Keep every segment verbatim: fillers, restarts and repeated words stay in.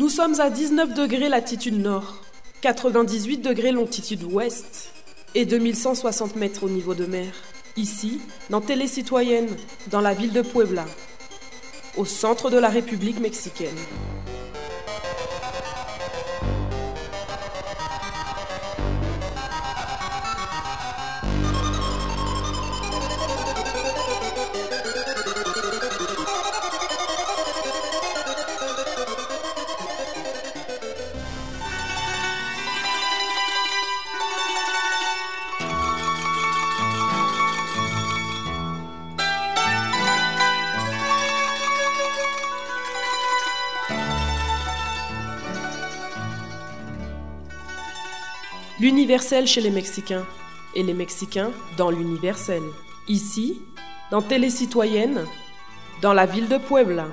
Nous sommes à dix-neuf degrés latitude nord, quatre-vingt-dix-huit degrés longitude ouest et deux mille cent soixante mètres au niveau de mer. Ici, dans Télé Citoyenne, dans la ville de Puebla, au centre de la République mexicaine. L'universel chez les Mexicains, et les Mexicains dans l'universel. Ici, dans Télé Citoyenne, dans la ville de Puebla.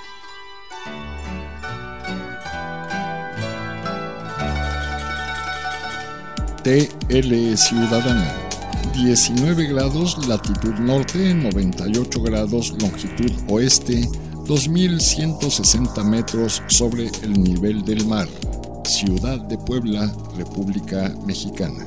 T L Ciudadana, diecinueve grados latitud norte, noventa y ocho grados longitud oeste, dos mil ciento sesenta metros sobre el nivel del mar. Ciudad de Puebla, República Mexicana.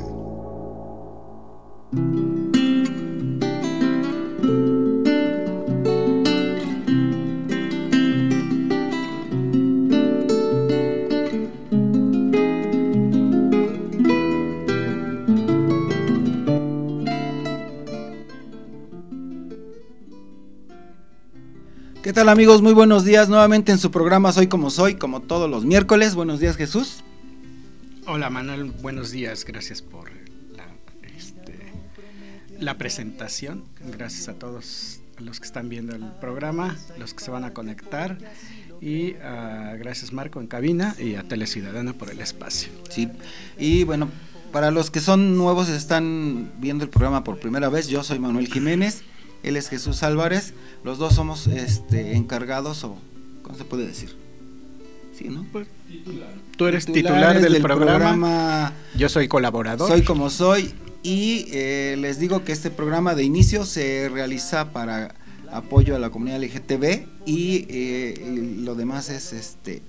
¿Qué tal, amigos? Muy buenos días nuevamente en su programa Soy Como Soy, como todos los miércoles. Buenos días, Jesús. Hola, Manuel, buenos días, gracias por la, este, la presentación, gracias a todos los que están viendo el programa, los que se van a conectar y uh, gracias, Marco, en cabina, y a Tele Ciudadana por el espacio. Sí, y bueno, para los que son nuevos, están viendo el programa por primera vez, yo soy Manuel Jiménez, él es Jesús Álvarez, los dos somos este, encargados, o ¿cómo se puede decir? Sí, ¿no? Pues, tú eres titular del, del programa, programa, yo soy colaborador. Soy Como Soy, y eh, les digo que este programa de inicio se realiza para apoyo a la comunidad L G T B y, eh, y lo demás es este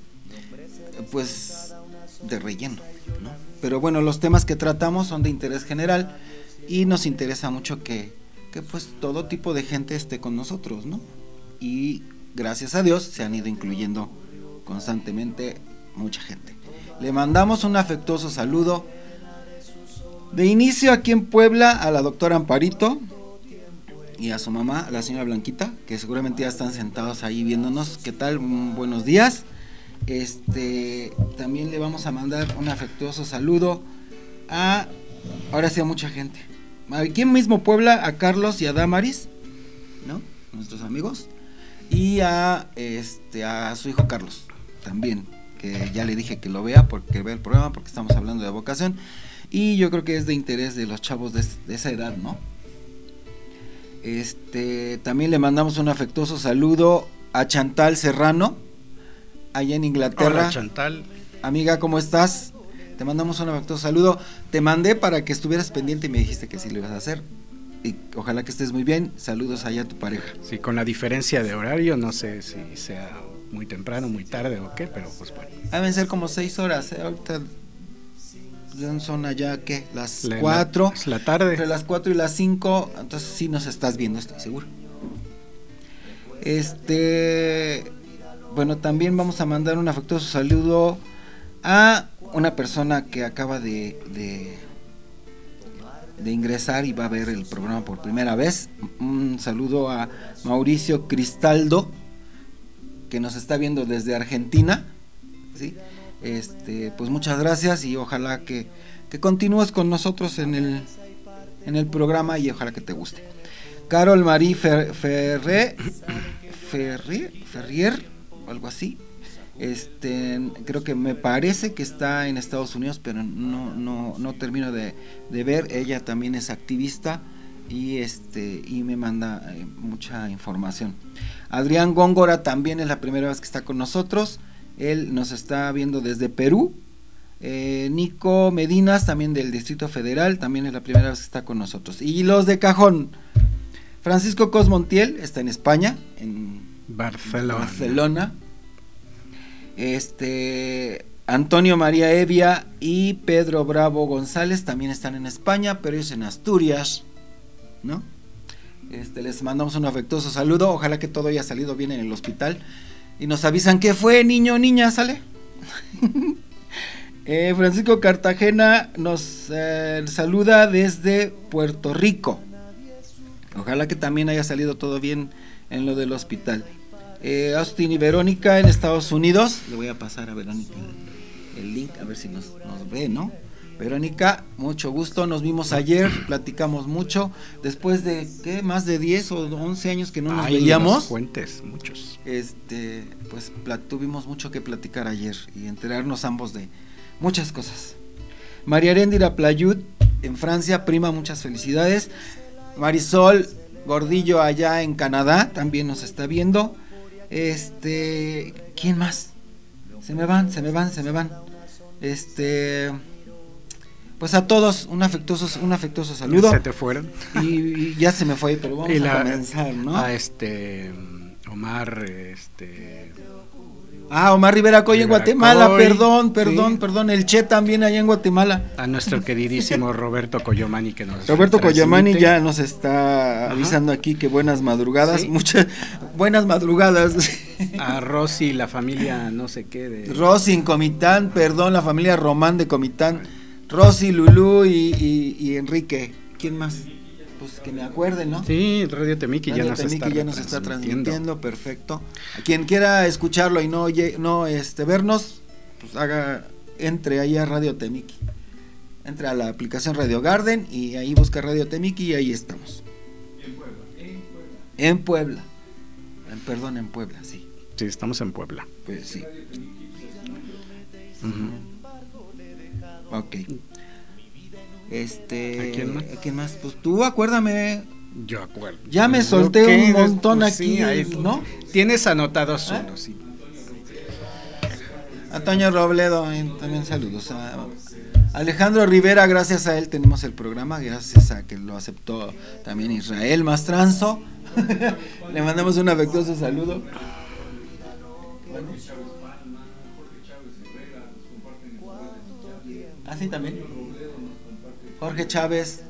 pues de relleno, ¿no? Pero bueno, los temas que tratamos son de interés general y nos interesa mucho que, que pues todo tipo de gente esté con nosotros, ¿no? Y gracias a Dios se han ido incluyendo constantemente mucha gente. Le mandamos un afectuoso saludo de inicio aquí en Puebla a la doctora Amparito y a su mamá, a la señora Blanquita, que seguramente ya están sentados ahí viéndonos. ¿Qué tal? Buenos días. Este, también le vamos a mandar un afectuoso saludo a, ahora sí, a mucha gente. Aquí en mismo Puebla, a Carlos y a Damaris, ¿no? Nuestros amigos. Y a este a su hijo Carlos también, que ya le dije que lo vea, porque vea el programa, porque estamos hablando de vocación y yo creo que es de interés de los chavos de, de esa edad, ¿no? Este, también le mandamos un afectuoso saludo a Chantal Serrano, allá en Inglaterra. Hola, Chantal. Amiga, ¿cómo estás? Te mandamos un afectuoso saludo. Te mandé para que estuvieras pendiente y me dijiste que sí lo ibas a hacer. Y ojalá que estés muy bien. Saludos allá a tu pareja. Sí, con la diferencia de horario, no sé si sea muy temprano, muy tarde o qué, pero pues bueno. Deben ser como seis horas, ¿eh? Ahorita son allá, ¿qué? Las la, cuatro. Es la tarde. Entre las cuatro y las cinco, entonces sí nos estás viendo, estoy seguro. Este, bueno, también vamos a mandar un afectuoso saludo a una persona que acaba de... de de ingresar y va a ver el programa por primera vez. Un saludo a Mauricio Cristaldo, que nos está viendo desde Argentina, ¿sí? Este, pues muchas gracias y ojalá que, que continúes con nosotros en el, en el programa y ojalá que te guste. Carol Marie Fer, Ferré, Ferrier, Ferrier, o algo así. Este, creo que me parece que está en Estados Unidos, pero no, no, no termino de, de ver. Ella también es activista y este y me manda eh, mucha información. Adrián Góngora también es la primera vez que está con nosotros. Él nos está viendo desde Perú. Eh, Nico Medinas, también del Distrito Federal, también es la primera vez que está con nosotros. Y los de cajón, Francisco Cosmontiel está en España, en Barcelona. Barcelona. Este Antonio María Evia y Pedro Bravo González también están en España, pero ellos en Asturias, ¿no? Este, les mandamos un afectuoso saludo, ojalá que todo haya salido bien en el hospital y nos avisan qué fue, niño o niña, ¿sale? eh, Francisco Cartagena nos eh, saluda desde Puerto Rico, ojalá que también haya salido todo bien en lo del hospital. eh, Austin y Verónica en Estados Unidos, le voy a pasar a Verónica el, el link a ver si nos, nos ve, ¿no? Verónica, mucho gusto, nos vimos ayer, platicamos mucho, después de, ¿qué? Más de diez o once años que no nos Ay, veíamos. Los cuentes, muchos. Este, pues plat- tuvimos mucho que platicar ayer y enterarnos ambos de muchas cosas. María Aréndira Playud, en Francia, prima, muchas felicidades. Marisol Gordillo, allá en Canadá, también nos está viendo. Este, ¿quién más? Se me van, se me van, se me van. Este... Pues a todos un afectuoso, un afectuoso saludo. Se te fueron. Y, y ya se me fue, pero vamos Y la, a comenzar, ¿no? A este Omar, este Ah, Omar Rivera Coy en Guatemala, Coy, perdón, perdón, sí. perdón, el Che también allá en Guatemala. A nuestro queridísimo Roberto Coyomani que nos Roberto transmite. Coyomani ya nos está avisando aquí que buenas madrugadas, Sí. muchas buenas madrugadas. A Rosy, la familia no sé qué de Rosy en Comitán, perdón, la familia Román de Comitán. Rosy, Lulú y, y, y Enrique. ¿Quién más? Pues que me acuerden, ¿no? Sí, Radio Temiki Radio ya nos Temiki está, ya nos está transmitiendo, perfecto. A quien quiera escucharlo y no oye, no este vernos, pues haga, entre ahí a Radio Temiki. Entre a la aplicación Radio Garden y ahí busca Radio Temiki y ahí estamos. En Puebla. En Puebla. En, perdón, en Puebla, sí. Sí, estamos en Puebla. Pues sí. Uh-huh. Ok. Este. ¿A quién más? ¿A quién más? Pues tú, acuérdame. Yo acuerdo. Ya me solté ¿Qué? un montón Pues aquí, sí, ahí, ¿no? Tienes anotados ¿Ah? unos, sí. A Toño Robledo, eh, también saludos. A Alejandro Rivera, gracias a él tenemos el programa, gracias a que lo aceptó también Israel Mastranzo. Le mandamos un afectuoso saludo. Bueno. Ah, sí, también. Jorge Chávez.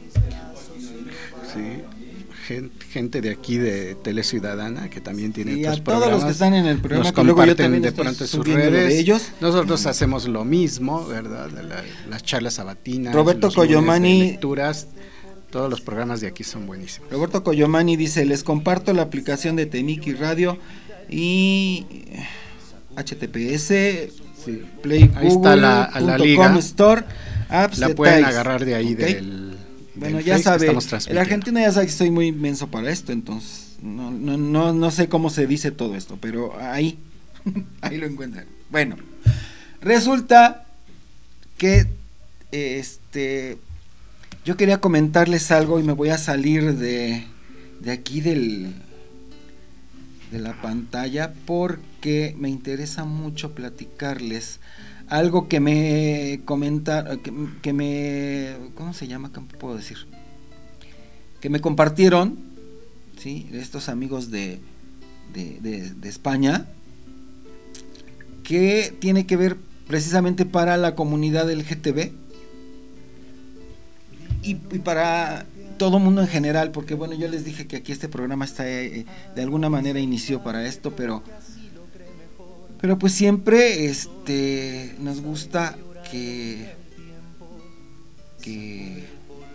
Sí. Gente, gente de aquí de Tele Ciudadana que también tiene Y otros a todos programas, los que están en el programa, nos que luego yo comparten también de estoy pronto en sus subiendo lo de redes. ellos. Nosotros hacemos lo mismo, ¿verdad? La, las charlas sabatinas, Roberto los lunes Coyomani. de lecturas, todos los programas de aquí son buenísimos. Roberto Coyomani dice, les comparto la aplicación de Temiki Radio y H T P S, Sí. Play Ahí está la, a la liga. Store, apps La de pueden Tice. agarrar de ahí Okay. del, Bueno, del ya Face que sabe, estamos el transmitiendo. argentino ya sabe que soy muy inmenso para esto, entonces no, no, no, no sé cómo se dice todo esto, pero ahí, ahí lo encuentran. Bueno, resulta que este yo quería comentarles algo y me voy a salir de, de aquí del de la pantalla porque me interesa mucho platicarles algo que me comenta, que, que me, ¿cómo se llama? ¿Cómo puedo decir? Que me compartieron, ¿sí? Estos amigos de, de, de, de España, que tiene que ver precisamente para la comunidad L G T B y, y para todo mundo en general, porque bueno, yo les dije que aquí este programa está eh, de alguna manera inició para esto, pero pero pues siempre este nos gusta que que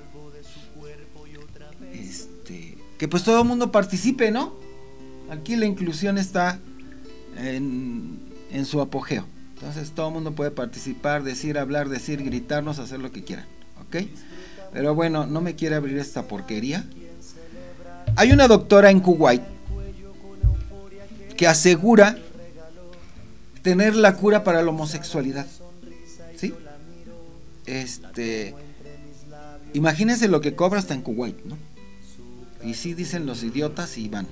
este que pues todo el mundo participe, ¿no? Aquí la inclusión está en, en su apogeo. Entonces todo el mundo puede participar, decir, hablar, decir, gritarnos, hacer lo que quieran, ¿ok? Pero bueno, no me quiere abrir esta porquería. Hay una doctora en Kuwait que asegura tener la cura para la homosexualidad, ¿sí? Este, imagínense lo que cobra hasta en Kuwait, ¿no? Y sí dicen los idiotas y van.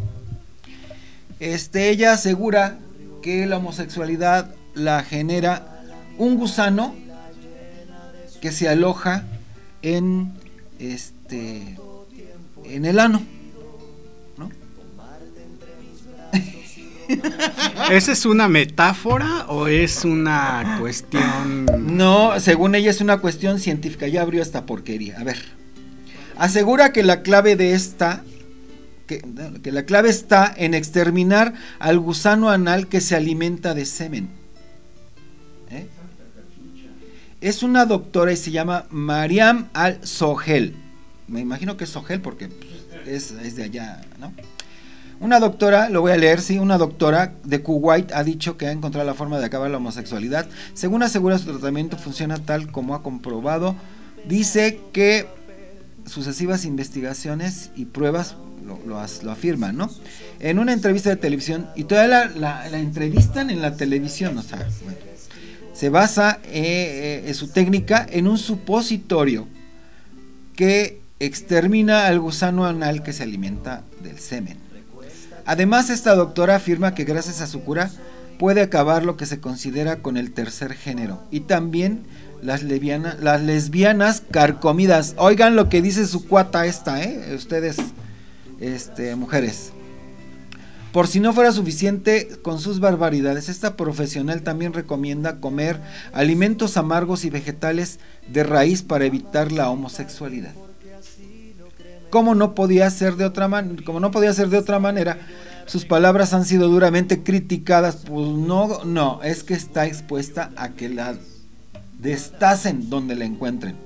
Este, ella asegura que la homosexualidad la genera un gusano que se aloja en este en el ano, ¿no? ¿Esa es una metáfora o es una cuestión? No, según ella es una cuestión científica. Ya abrió esta porquería. A ver. Asegura que la clave de esta, que, que la clave está en exterminar al gusano anal que se alimenta de semen. ¿Eh? Es una doctora y se llama Mariam Al-Sohel. Me imagino que es Sohel porque pues, es, es de allá, ¿no? Una doctora, lo voy a leer, sí, una doctora de Kuwait ha dicho que ha encontrado la forma de acabar la homosexualidad. Según asegura, su tratamiento funciona tal como ha comprobado. Dice que sucesivas investigaciones y pruebas lo, lo, lo afirman, ¿no? En una entrevista de televisión, y todavía la, la, la entrevistan en la televisión, o sea, bueno, se basa eh, eh, en su técnica en un supositorio que extermina al gusano anal que se alimenta del semen. Además, esta doctora afirma que gracias a su cura puede acabar lo que se considera con el tercer género y también las, lesbiana, las lesbianas carcomidas. Oigan lo que dice su cuata esta, ¿eh? Ustedes, este, mujeres. Por si no fuera suficiente con sus barbaridades, esta profesional también recomienda comer alimentos amargos y vegetales de raíz para evitar la homosexualidad. Como no podía ser de otra man- como no podía ser de otra manera, sus palabras han sido duramente criticadas. Pues no, no, es que está expuesta a que la destacen donde la encuentren.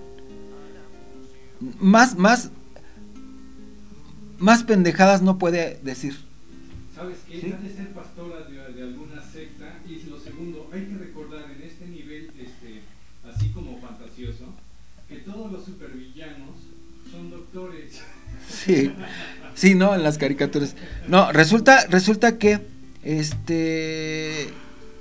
Más, más, más pendejadas no puede decir. ¿Sabes qué? ¿Sí? Han de ser pastoras de, de alguna secta. Y lo segundo, hay que recordar en este nivel, este, así como fantasioso, que todos los supervillanos son doctores. Sí, sí, no, en las caricaturas. No, resulta, resulta que este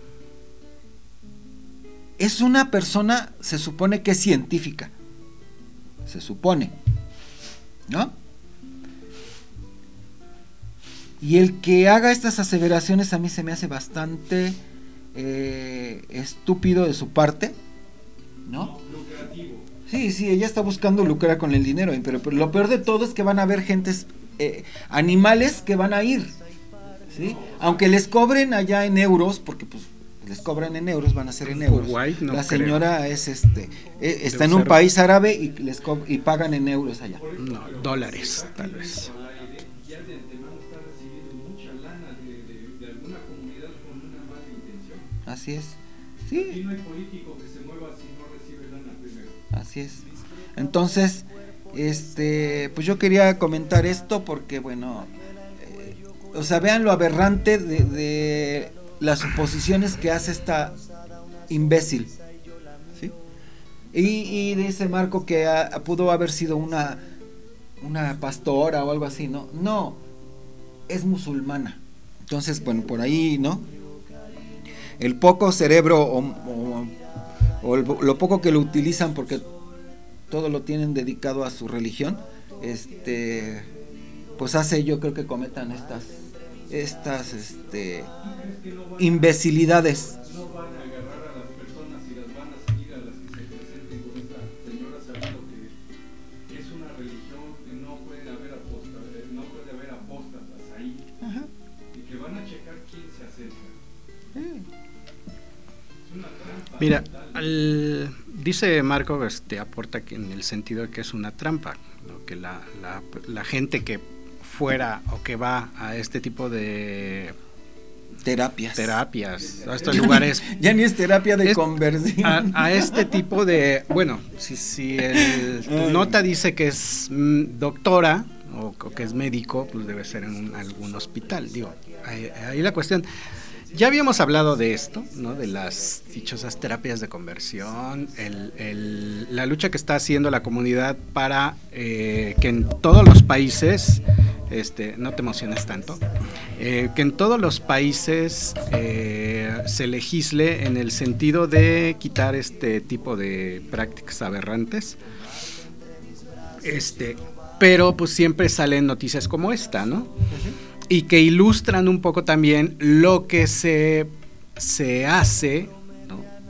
es una persona, se supone que es científica. Se supone, ¿no? Y el que haga estas aseveraciones a mí se me hace bastante eh, estúpido de su parte, ¿no? Lucrativo. Sí, sí, ella está buscando lucrar con el dinero, pero, pero lo peor de todo es que van a haber gentes, eh, animales que van a ir, ¿sí? Aunque les cobren allá en euros, porque pues les cobran en euros, van a ser en euros. Kuwait, no la creo. señora es este, eh, está en Debe un ser- país árabe y les co- y pagan en euros allá. No, dólares, tal vez. Ya de antemano está recibiendo mucha lana de, de, de alguna comunidad con una mala intención. Así es, Aquí sí, no hay político que se mueva si no recibe lana primero. así es. Entonces, este, pues yo quería comentar esto porque, bueno, eh, o sea, vean lo aberrante de, de las suposiciones que hace esta imbécil, ¿sí? Y, y dice Marco que a, pudo haber sido una, una pastora o algo así, ¿no? No, es musulmana. Entonces, bueno, por ahí, ¿no? El poco cerebro o, o, o el, lo poco que lo utilizan porque todo lo tienen dedicado a su religión, este, pues hace, yo creo que cometan estas, estas, este, imbecilidades. No van a agarrar a las personas y las van a seguir a las que se presenten con esta señora sabiendo que, que es una religión que no puede haber apóstatas, no puede haber apóstatas ahí. Ajá. Y que van a checar quién se acerca. Es una trampa. Mira, total. al- dice Marco, este, aporta que en el sentido de que es una trampa, ¿no? Que la, la, la gente que fuera o que va a este tipo de Terapias. terapias, a estos lugares, Ya ni es terapia de Es- conversión. a, a este tipo de, bueno, si, si el, tu Ay. nota dice que es mm, doctora o, o que es médico, pues debe ser en un- algún hospital, digo, ahí, ahí la cuestión. Ya habíamos hablado de esto, ¿no? De las dichosas terapias de conversión, el, el, la lucha que está haciendo la comunidad para eh, que en todos los países, este, no te emociones tanto, eh, que en todos los países eh, se legisle en el sentido de quitar este tipo de prácticas aberrantes. Este, pero pues siempre salen noticias como esta, ¿no? Y que ilustran un poco también lo que se, se hace, ¿no?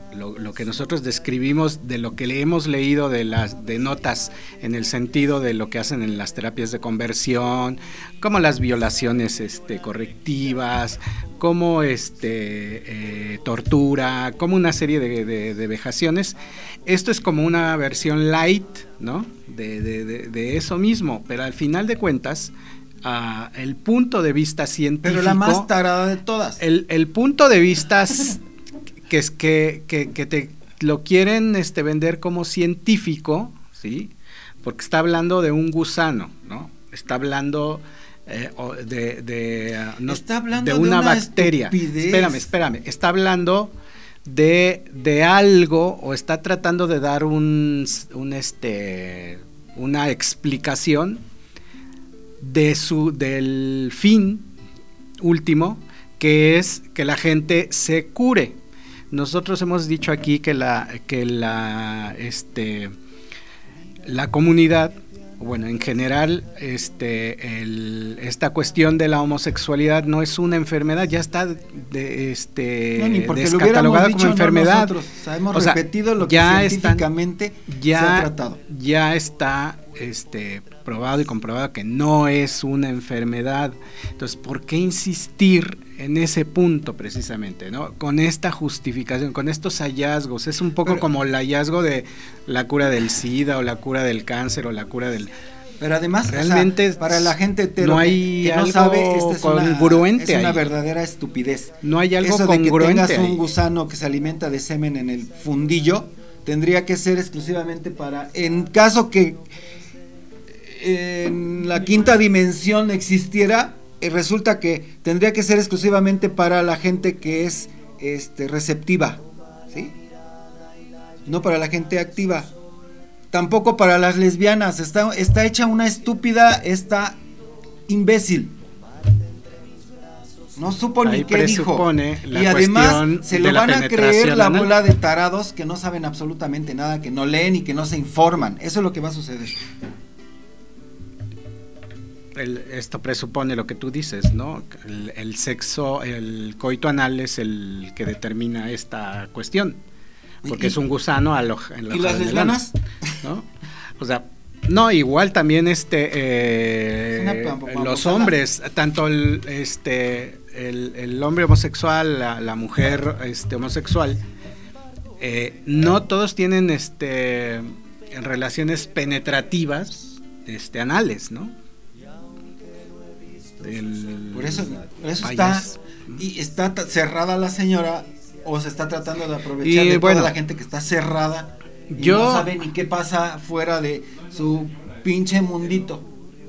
lo, lo que nosotros describimos de lo que le hemos leído de las de notas en el sentido de lo que hacen en las terapias de conversión, como las violaciones este, correctivas, como este, eh, tortura, como una serie de, de, de vejaciones. Esto es como una versión light, ¿no? de, de, de, de eso mismo, pero al final de cuentas, uh, el punto de vista científico... Pero la más tarada de todas. El, el punto de vista que es que, que, que te lo quieren este, vender como científico, ¿sí? Porque está hablando de un gusano, ¿no? Está hablando eh, de, de, uh, no, está hablando de, una, de una bacteria. estupidez. Espérame, espérame. Está hablando de, de algo o está tratando de dar un, un este, una explicación de su, del fin último, que es que la gente se cure. Nosotros hemos dicho aquí que la que la este la comunidad, bueno, en general, este el, esta cuestión de la homosexualidad no es una enfermedad, ya está de, este no, ni porque descatalogada lo como enfermedad. No, nosotros hemos o sea, repetido lo que ya científicamente están, ya, se ha tratado. Ya está este probado y comprobado que no es una enfermedad. Entonces, ¿por qué insistir en ese punto precisamente, ¿no? Con esta justificación, con estos hallazgos? Es un poco pero, como el hallazgo de la cura del SIDA o la cura del cáncer o la cura del... Pero además, realmente, o sea, para la gente hetero no hay que, que no algo sabe, esta es congruente una, es una ahí. verdadera estupidez. No hay algo Eso congruente de que tengas ahí. un gusano que se alimenta de semen en el fundillo, tendría que ser exclusivamente para, en caso que en la quinta dimensión existiera, eh, resulta que tendría que ser exclusivamente para la gente que es este receptiva, ¿sí? No para la gente activa. Tampoco para las lesbianas. Está, está hecha una estúpida, está imbécil. No supo ni ahí qué dijo. La y además se lo la van a creer la anal. bola de tarados que no saben absolutamente nada, que no leen y que no se informan. Eso es lo que va a suceder. El, esto presupone lo que tú dices, ¿no? El, el sexo, el coito anal es el que determina esta cuestión, porque y, es un gusano a lo, en la ¿y las lesbianas? ¿No? O sea, no, igual también este eh, los hombres, tanto el este el, el hombre homosexual, la, la mujer este homosexual, eh, no todos tienen este relaciones penetrativas este anales, ¿no? El, por eso, por eso está y está cerrada la señora, o se está tratando de aprovechar y, de bueno, toda la gente que está cerrada y yo, no sabe ni qué pasa fuera de su pinche mundito.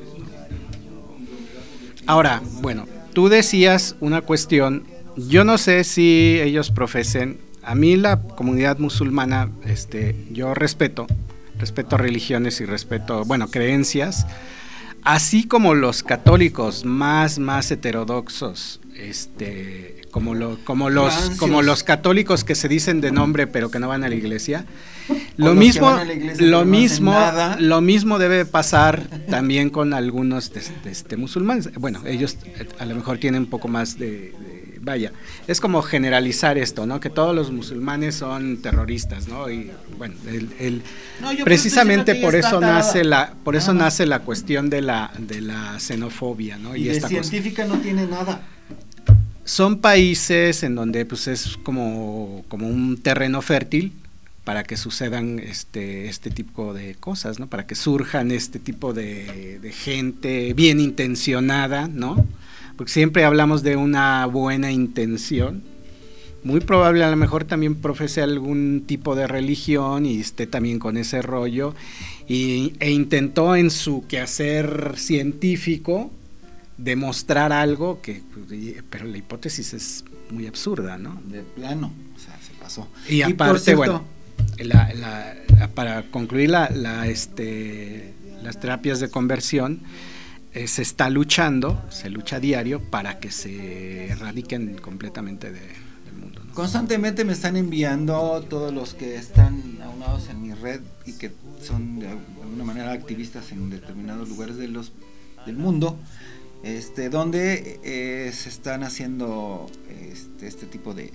Ahora, bueno, tú decías una cuestión, yo no sé si ellos profesen, a mí la comunidad musulmana, este, yo respeto, respeto religiones y respeto, bueno, creencias. Así como los católicos más más heterodoxos, este, como lo, como los Rancios. como los católicos que se dicen de nombre pero que no van a la iglesia, lo mismo, iglesia, lo mismo, no lo mismo debe pasar también con algunos de, de este musulmanes. Bueno, ellos a lo mejor tienen un poco más de, de vaya, es como generalizar esto, ¿no? Que todos los musulmanes son terroristas, ¿no? Y bueno, el, el no, precisamente por eso nace la, por eso nada. nace la cuestión de la de la xenofobia, ¿no? Y, y de esta científica cosa. No tiene nada. Son países en donde pues es como, como un terreno fértil para que sucedan este, este tipo de cosas, ¿no? Para que surjan este tipo de, de gente bien intencionada, ¿no? Porque siempre hablamos de una buena intención. Muy probable a lo mejor también profese algún tipo de religión y esté también con ese rollo y, e intentó en su quehacer científico demostrar algo que, pero la hipótesis es muy absurda, ¿no? De plano, o sea, se pasó. Y, y aparte, cierto, bueno, la, la, para concluir la, la, este, las terapias de conversión, eh, se está luchando, se lucha a diario para que se erradiquen completamente de, del mundo, ¿no? Constantemente me están enviando todos los que están aunados en mi red y que son de alguna manera activistas en determinados lugares de los, del mundo, este, donde eh, se están haciendo este, este tipo de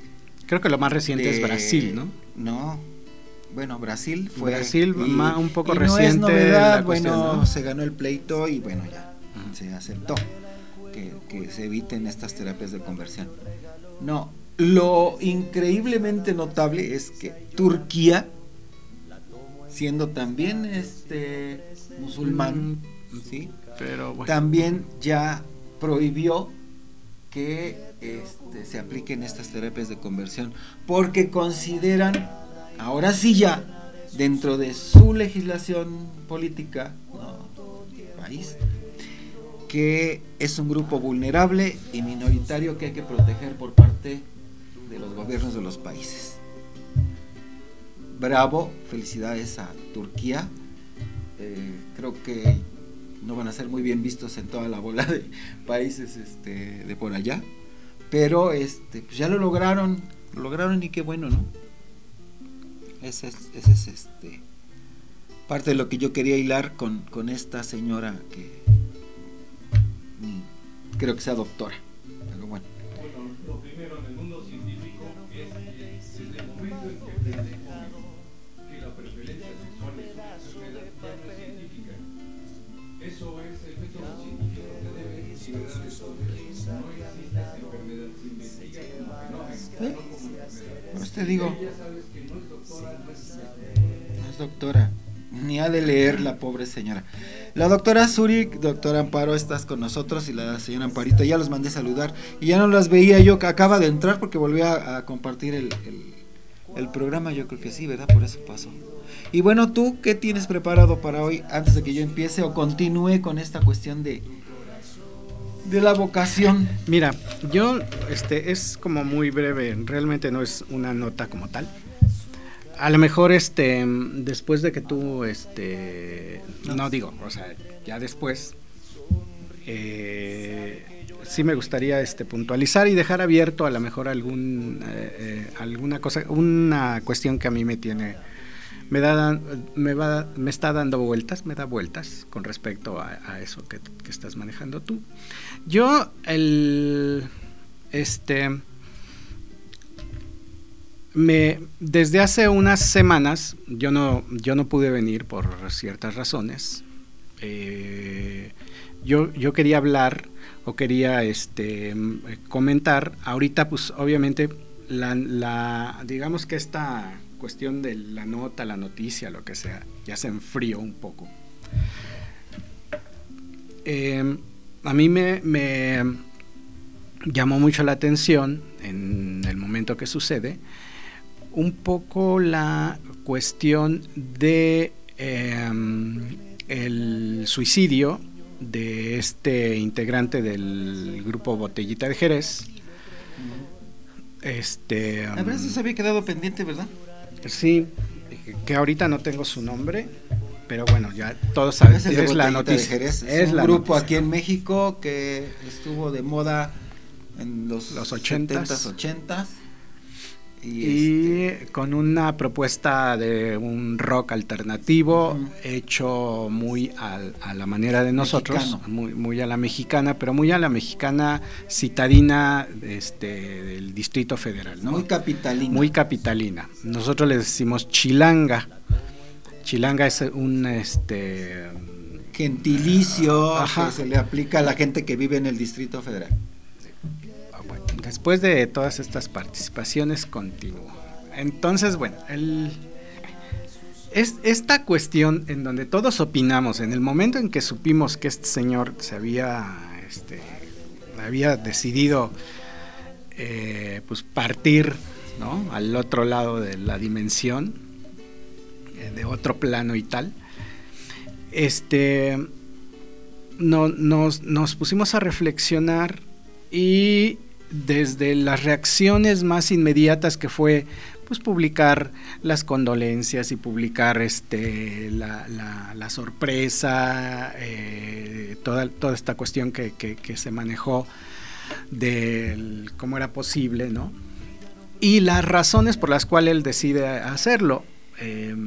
Creo que lo más reciente de, es Brasil, ¿no? No, bueno, Brasil fue... Brasil, y, más, un poco y reciente. No es novedad, la cuestión, bueno, ¿no? se ganó el pleito y bueno, ya, uh-huh. se aceptó que, que se eviten estas terapias de conversión. No, lo increíblemente notable es que Turquía, siendo también este musulmán, mm, ¿sí? Pero bueno. También ya prohibió que este, se apliquen estas terapias de conversión, porque consideran, ahora sí ya, dentro de su legislación política, no, del país, que es un grupo vulnerable y minoritario que hay que proteger por parte de los gobiernos de los países. Bravo, felicidades a Turquía. Eh, creo que no van a ser muy bien vistos en toda la bola de países este, de por allá, pero este, pues ya lo lograron, lo lograron y qué bueno, ¿no? Ese es, ese es este, parte de lo que yo quería hilar con, con esta señora que ni creo que sea doctora, pero bueno. Bueno, lo primero en el mundo científico es que desde el momento en que aprendemos que la preferencia sexual es una enfermedad no es científica. Eso es el método científico que debe considerar de todo. No existe esa enfermedad, se investiga como fenómeno, ¿Eh? no como enfermedad. Pues te digo, Ya sabes que no es doctora, no es no es doctora, ni ha de leer la pobre señora. La doctora Suri, doctora Amparo, estás con nosotros, y la señora Amparito, ya los mandé saludar y ya no las veía yo, que acaba de entrar porque volví a, a compartir el, el, el programa, yo creo que sí, ¿verdad? Por eso pasó. Y bueno, ¿tú qué tienes preparado para hoy antes de que yo empiece o continúe con esta cuestión de de la vocación? Mira, yo este es como muy breve, realmente no es una nota como tal. A lo mejor este después de que tú este no, no digo, o sea, ya después eh, sí me gustaría este puntualizar y dejar abierto a lo mejor algún eh, eh, alguna cosa, una cuestión que a mí me tiene me da me va me está dando vueltas, me da vueltas con respecto a, a eso que, que estás manejando tú. Yo el este me desde hace unas semanas yo no yo no pude venir por ciertas razones. Eh, yo yo quería hablar o quería este comentar ahorita, pues obviamente la, la digamos que esta cuestión de la nota, la noticia, lo que sea, ya se enfrió un poco. Eh, a mí me, me llamó mucho la atención en el momento que sucede un poco la cuestión de eh, el suicidio de este integrante del grupo Botellita de Jerez. Este, La verdad, eso se había quedado pendiente, ¿verdad? Sí, que ahorita no tengo su nombre, pero bueno, ya todos saben, es, el es la noticia. Jerez, es, es un la grupo noticia. Aquí en México que estuvo de moda en los, los ochentas, setentas, ochentas y, y este... con una propuesta de un rock alternativo uh-huh. hecho muy a, a la manera de nosotros, muy, muy a la mexicana, pero muy a la mexicana citadina este, del Distrito Federal, ¿no? Muy capitalina. Muy capitalina. Nosotros le decimos chilanga. Chilanga es un este gentilicio ajá. que se le aplica a la gente que vive en el Distrito Federal. Bueno, después de todas estas participaciones continúo. Entonces, bueno, el, es, esta cuestión en donde todos opinamos, en el momento en que supimos que este señor se había, este, había decidido eh, pues partir, ¿no?, al otro lado de la dimensión, eh, de otro plano y tal, este, no, nos, nos pusimos a reflexionar y desde las reacciones más inmediatas que fue pues publicar las condolencias y publicar este la, la, la sorpresa, eh, toda, toda esta cuestión que, que, que se manejó de cómo era posible, ¿no? Y las razones por las cuales él decide hacerlo. Eh,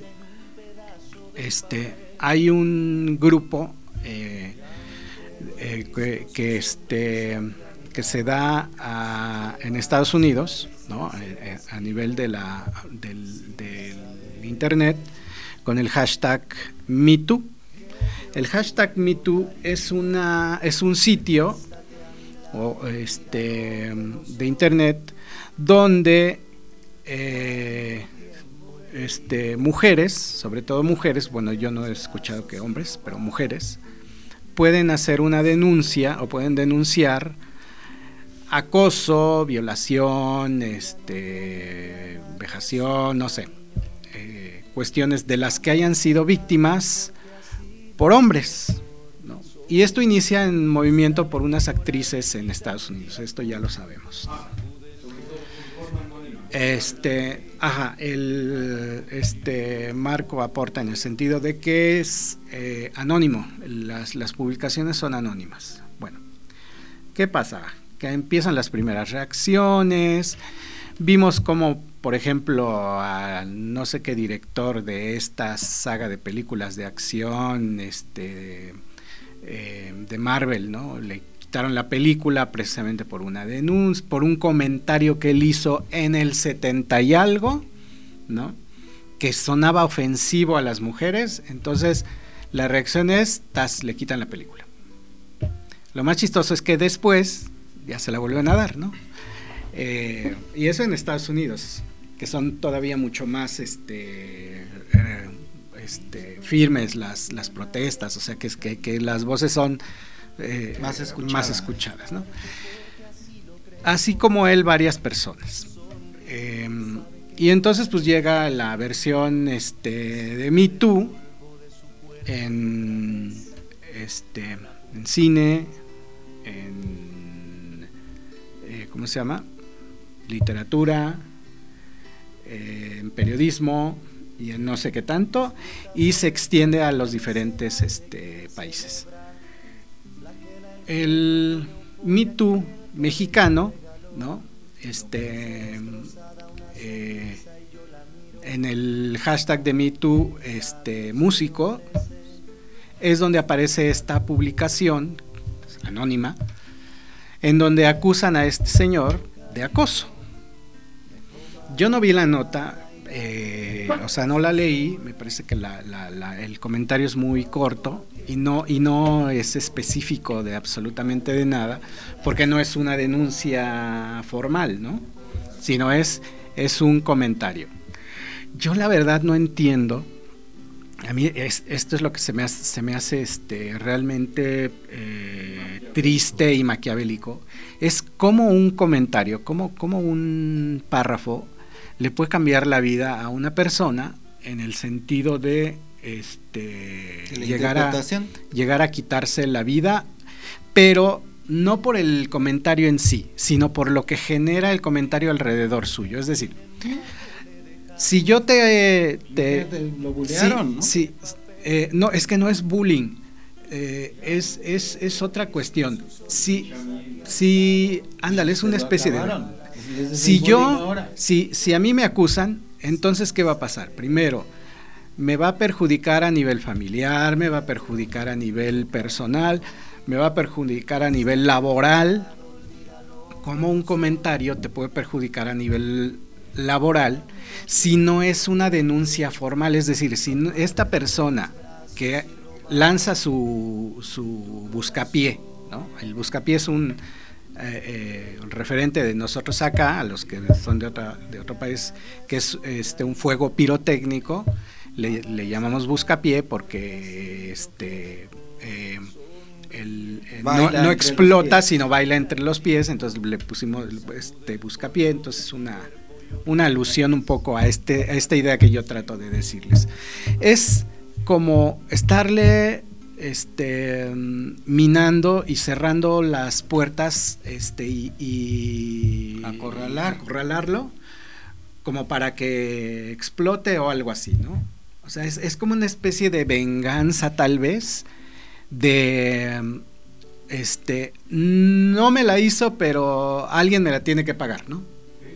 este, hay un grupo eh, eh, que, que este que se da a, en Estados Unidos, ¿no? a, a nivel de la, del, del internet, con el hashtag MeToo. El hashtag MeToo es, una, es un sitio o, este, de internet donde eh, este, mujeres, sobre todo mujeres, bueno, yo no he escuchado que hombres, pero mujeres, pueden hacer una denuncia o pueden denunciar acoso, violación, este, vejación, no sé, eh, cuestiones de las que hayan sido víctimas por hombres, ¿no? Y esto inicia en movimiento por unas actrices en Estados Unidos, esto ya lo sabemos. Este, ajá, el este marco aporta en el sentido de que es eh, anónimo, las, las publicaciones son anónimas. Bueno, ¿qué pasa? Que empiezan las primeras reacciones, vimos como, por ejemplo, a no sé qué director de esta saga de películas de acción, este, eh, de Marvel, ¿no? Le quitaron la película precisamente por una denuncia, por un comentario que él hizo en el setenta y algo, ¿no? Que sonaba ofensivo a las mujeres, entonces la reacción es, tas, le quitan la película. Lo más chistoso es que después ya se la vuelven a dar, ¿no? Eh, y eso en Estados Unidos, que son todavía mucho más este, eh, este, firmes las, las protestas, o sea que, es que, que las voces son eh, más escuchadas, más escuchadas, ¿no? Así como él, varias personas. Eh, y entonces pues llega la versión este, de Me Too en, este, en cine, en, eh, ¿cómo se llama? Literatura, eh, en periodismo y en no sé qué tanto, y se extiende a los diferentes este, países. El Me Too mexicano, ¿no? Este, eh, en el hashtag de Me Too este, músico, es donde aparece esta publicación anónima, en donde acusan a este señor de acoso. Yo no vi la nota, eh, o sea, no la leí, me parece que la, la, la, el comentario es muy corto y no, y no es específico de absolutamente de nada, porque no es una denuncia formal, ¿no? Sino es, es un comentario. Yo la verdad no entiendo, a mí es, esto es lo que se me hace, se me hace este, realmente eh, triste y maquiavélico, es como un comentario, como, como un párrafo le puede cambiar la vida a una persona en el sentido de este, llegar, a, llegar a quitarse la vida, pero no por el comentario en sí, sino por lo que genera el comentario alrededor suyo. Es decir, si yo te... te, te lo bullearon, sí, ¿no? Sí, eh, no, es que no es bullying, eh, es, es, es otra cuestión. Si, si, ándale, es una especie de... Si yo, si, si a mí me acusan, entonces ¿qué va a pasar? Primero, me va a perjudicar a nivel familiar, me va a perjudicar a nivel personal, me va a perjudicar a nivel laboral. Como un comentario te puede perjudicar a nivel laboral si no es una denuncia formal, es decir, si esta persona que lanza su, su buscapié, ¿no? El buscapié es un Eh, eh, referente de nosotros acá, a los que son de, otra, de otro país, que es este, un fuego pirotécnico, le, le llamamos buscapié porque este, eh, el, eh, no, no explota, sino baila entre los pies, entonces le pusimos este, buscapié, entonces una, una alusión un poco a, este, a esta idea que yo trato de decirles. Es como estarle este minando y cerrando las puertas este y, y acorralar acorralarlo como para que explote o algo así, ¿no? O sea, es, es como una especie de venganza tal vez de este no me la hizo, pero alguien me la tiene que pagar, ¿no?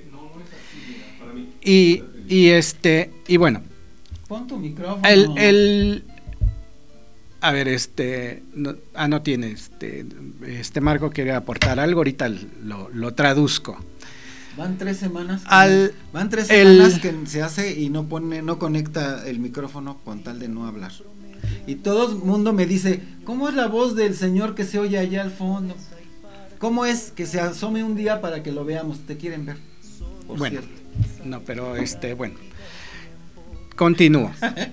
Y, y este y bueno, pon tu micrófono. el, el A ver, este, no, ah, no tiene, este, este Marco quiere aportar algo, ahorita lo, lo traduzco. Van tres semanas. Al, van tres semanas el, que se hace y no pone, no conecta el micrófono con tal de no hablar. Y todo el mundo me dice, ¿cómo es la voz del señor que se oye allá al fondo? ¿Cómo es que se asome un día para que lo veamos? ¿Te quieren ver? Por bueno, cierto. no, pero este, bueno, continúo.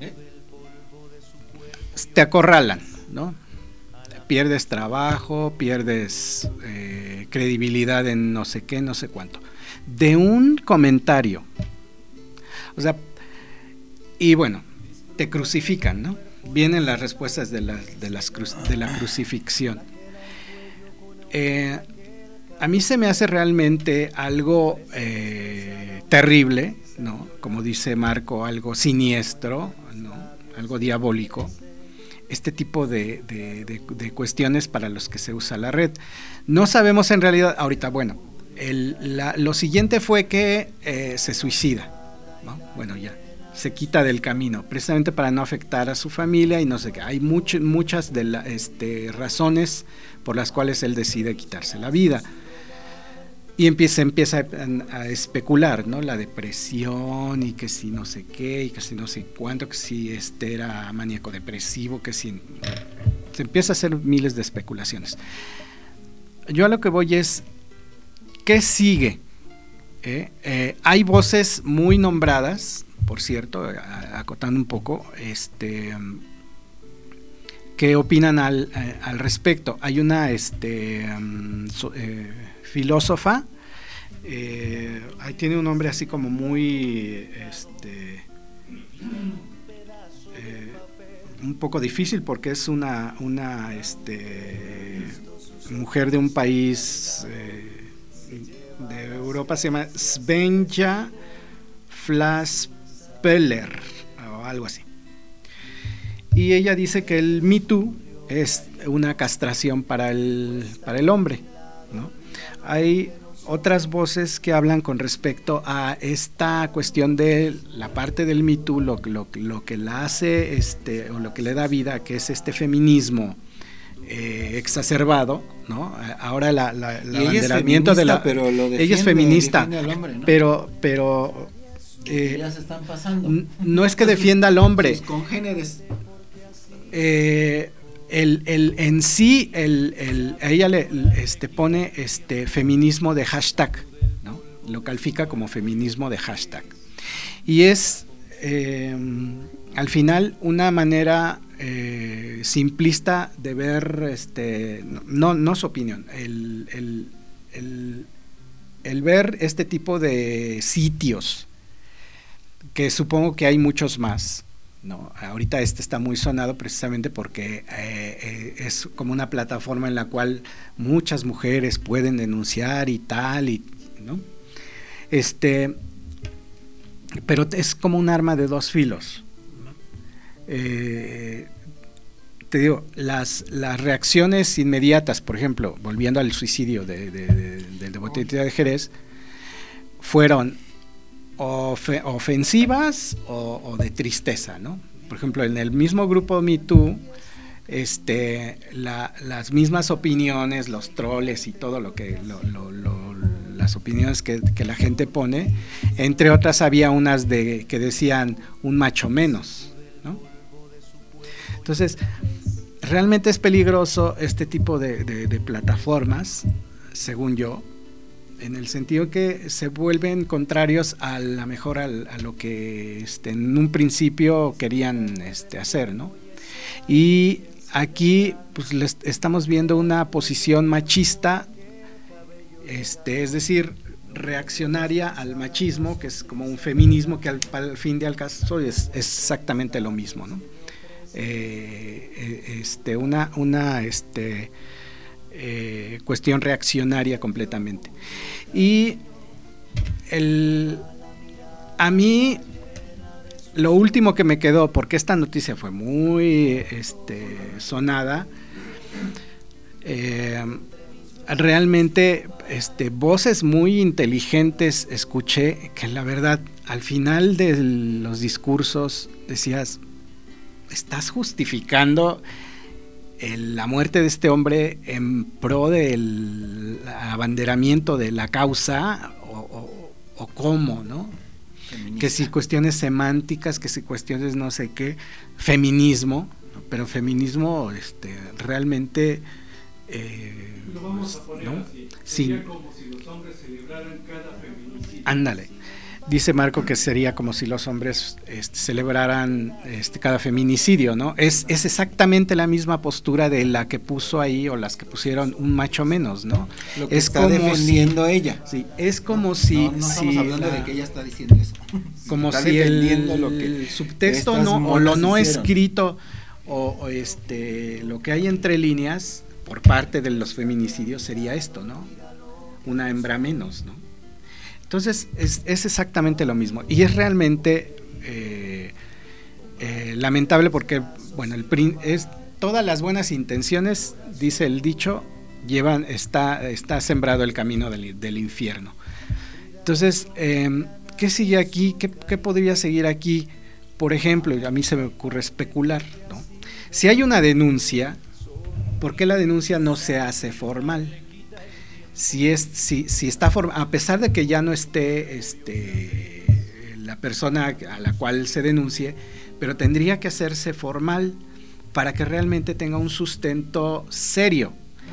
Te acorralan, ¿no? Pierdes trabajo, pierdes eh, credibilidad en no sé qué, no sé cuánto. De un comentario. O sea, y bueno, te crucifican, ¿no? Vienen las respuestas de la, de las cru, de la crucifixión. Eh, a mí se me hace realmente algo eh, terrible, ¿no? Como dice Marco, algo siniestro, ¿no? Algo diabólico. Este tipo de, de, de, de cuestiones para los que se usa la red. No sabemos en realidad, ahorita, bueno, el, la, lo siguiente fue que eh, se suicida, ¿no? Bueno, ya, se quita del camino, precisamente para no afectar a su familia y no sé qué. Hay mucho, muchas de las este, razones por las cuales él decide quitarse la vida. Y empieza, empieza a, a especular, ¿no? La depresión y que si no sé qué, y que si no sé cuánto, que si este era maníaco depresivo, que si... Se empieza a hacer miles de especulaciones. Yo a lo que voy es, ¿qué sigue? ¿Eh? Eh, hay voces muy nombradas, por cierto, a, acotando un poco, este... que opinan al, eh, al respecto. Hay una este, um, so, eh, filósofa, eh, ahí tiene un nombre así como muy, este, eh, un poco difícil porque es una, una este, mujer de un país eh, de Europa, se llama Svenja Flaspeller o algo así. Y ella dice que el Me Too es una castración para el, para el hombre, ¿no? Hay otras voces que hablan con respecto a esta cuestión de la parte del Me Too, lo, lo, lo que la hace, este, o lo que le da vida, que es este feminismo eh, exacerbado, ¿no? Ahora la, la, el abanderamiento de la... Pero lo defiende, ella es feminista, al hombre, ¿no? pero... pero eh, ya se están pasando. No es que defienda al hombre. Sus congéneres. Eh, el, el, en sí, el, el, a ella le este, pone este feminismo de hashtag, ¿no? Lo califica como feminismo de hashtag. Y es, eh, al final, una manera eh, simplista de ver, este, no, no su opinión, el, el, el, el ver este tipo de sitios, que supongo que hay muchos más. No, ahorita este está muy sonado precisamente porque eh, eh, es como una plataforma en la cual muchas mujeres pueden denunciar y tal, y, ¿no? Este, pero es como un arma de dos filos. Eh, te digo, las, las reacciones inmediatas, por ejemplo, volviendo al suicidio de, de, de, del de Botella de Jerez, fueron Ofe- ofensivas o, o de tristeza, ¿no? Por ejemplo, en el mismo grupo Me Too, este, la, las mismas opiniones, los troles y todo lo que lo, lo, lo, las opiniones que, que la gente pone, entre otras había unas de que decían un macho menos, ¿no? Entonces, realmente es peligroso este tipo de, de, de plataformas, según yo, en el sentido que se vuelven contrarios a la mejor a, a lo que este, en un principio querían este, hacer, ¿no? Y aquí pues les, estamos viendo una posición machista, este, es decir, reaccionaria al machismo, que es como un feminismo que al, al fin de al caso es, es exactamente lo mismo, ¿no? Eh, este, una, una este, Eh, cuestión reaccionaria completamente. Y el, a mí lo último que me quedó, porque esta noticia fue muy este, sonada, eh, realmente este, voces muy inteligentes escuché que la verdad al final de los discursos decías, estás justificando el, la muerte de este hombre en pro del abanderamiento de la causa o, o, o cómo, ¿no? Feminista. Que si cuestiones semánticas, que si cuestiones no sé qué, feminismo, pero feminismo este, realmente... Eh, lo vamos a poner ¿no? así, sería sí. Como si los hombres celebraran cada feminicidio. Ándale. Dice Marco que sería como si los hombres este, celebraran este, cada feminicidio, ¿no? Es, es exactamente la misma postura de la que puso ahí o las que pusieron un macho menos, ¿no? Lo que es está como defendiendo si, ella. Sí, es como no, si... No, no estamos si hablando la, de que ella está diciendo eso. Como está si el, lo que el subtexto no, o lo no hicieron. escrito o, o este lo que hay entre líneas por parte de los feminicidios sería esto, ¿no? Una hembra menos, ¿no? Entonces es, es exactamente lo mismo y es realmente eh, eh, lamentable porque bueno el es todas las buenas intenciones, dice el dicho, llevan está está sembrado el camino del, del infierno. Entonces eh, ¿qué sigue aquí? ¿Qué, qué podría seguir aquí? Por ejemplo, a mí se me ocurre especular, ¿no? Si hay una denuncia, ¿por qué la denuncia no se hace formal? Si es, si, si está form- a pesar de que ya no esté este, la persona a la cual se denuncie, pero tendría que hacerse formal para que realmente tenga un sustento serio,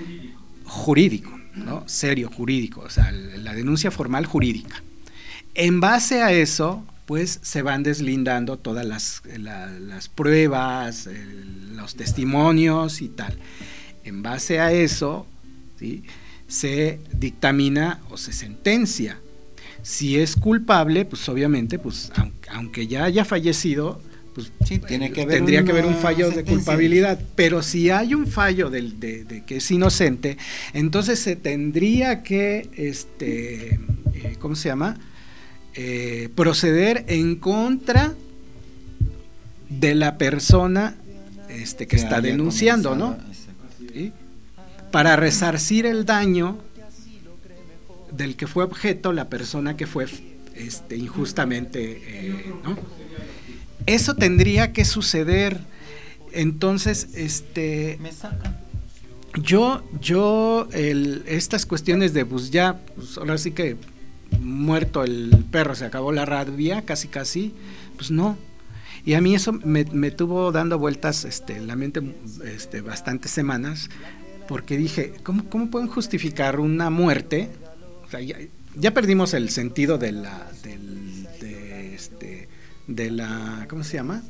jurídico, ¿no? Serio, jurídico, o sea, la denuncia formal jurídica. En base a eso, pues se van deslindando todas las, la, las pruebas, el, los testimonios y tal. En base a eso, ¿sí?, se dictamina o se sentencia. Si es culpable, pues obviamente, pues aunque, aunque ya haya fallecido, pues sí, tiene que haber tendría que haber un fallo sentencia de culpabilidad. Pero si hay un fallo de, de, de que es inocente, entonces se tendría que, este, eh, ¿cómo se llama? Eh, proceder en contra de la persona este, que, que está denunciando, ¿no? ¿Sí? Para resarcir el daño del que fue objeto la persona que fue este, injustamente, eh, ¿no? Eso tendría que suceder. Entonces, este, me sacan. Yo, yo, el, estas cuestiones de, pues ya, pues ahora sí que muerto el perro, se acabó la rabia, casi casi, pues no. Y a mí eso me, me tuvo dando vueltas este, en la mente este, bastantes semanas, porque dije, ¿cómo, cómo pueden justificar una muerte? O sea, ya, ya perdimos el sentido de la, del, de, este, de la, ¿cómo se llama?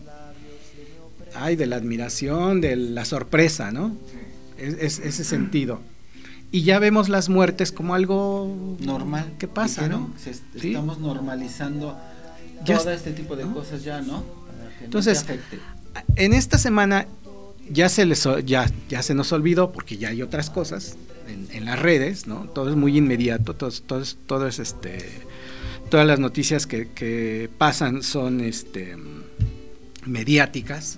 Ay, de la admiración, de la sorpresa, ¿no? Es, es ese sentido. Y ya vemos las muertes como algo normal. ¿Qué pasa, dijeron, no? Se, ¿Sí? Estamos normalizando ya todo este tipo de ¿no? cosas ya, ¿no? Entonces, no en esta semana ya se les ya ya se nos olvidó porque ya hay otras cosas en, en las redes, ¿no? Todo es muy inmediato, todo, todo es, todo es este, todas las noticias que, que pasan son este mediáticas.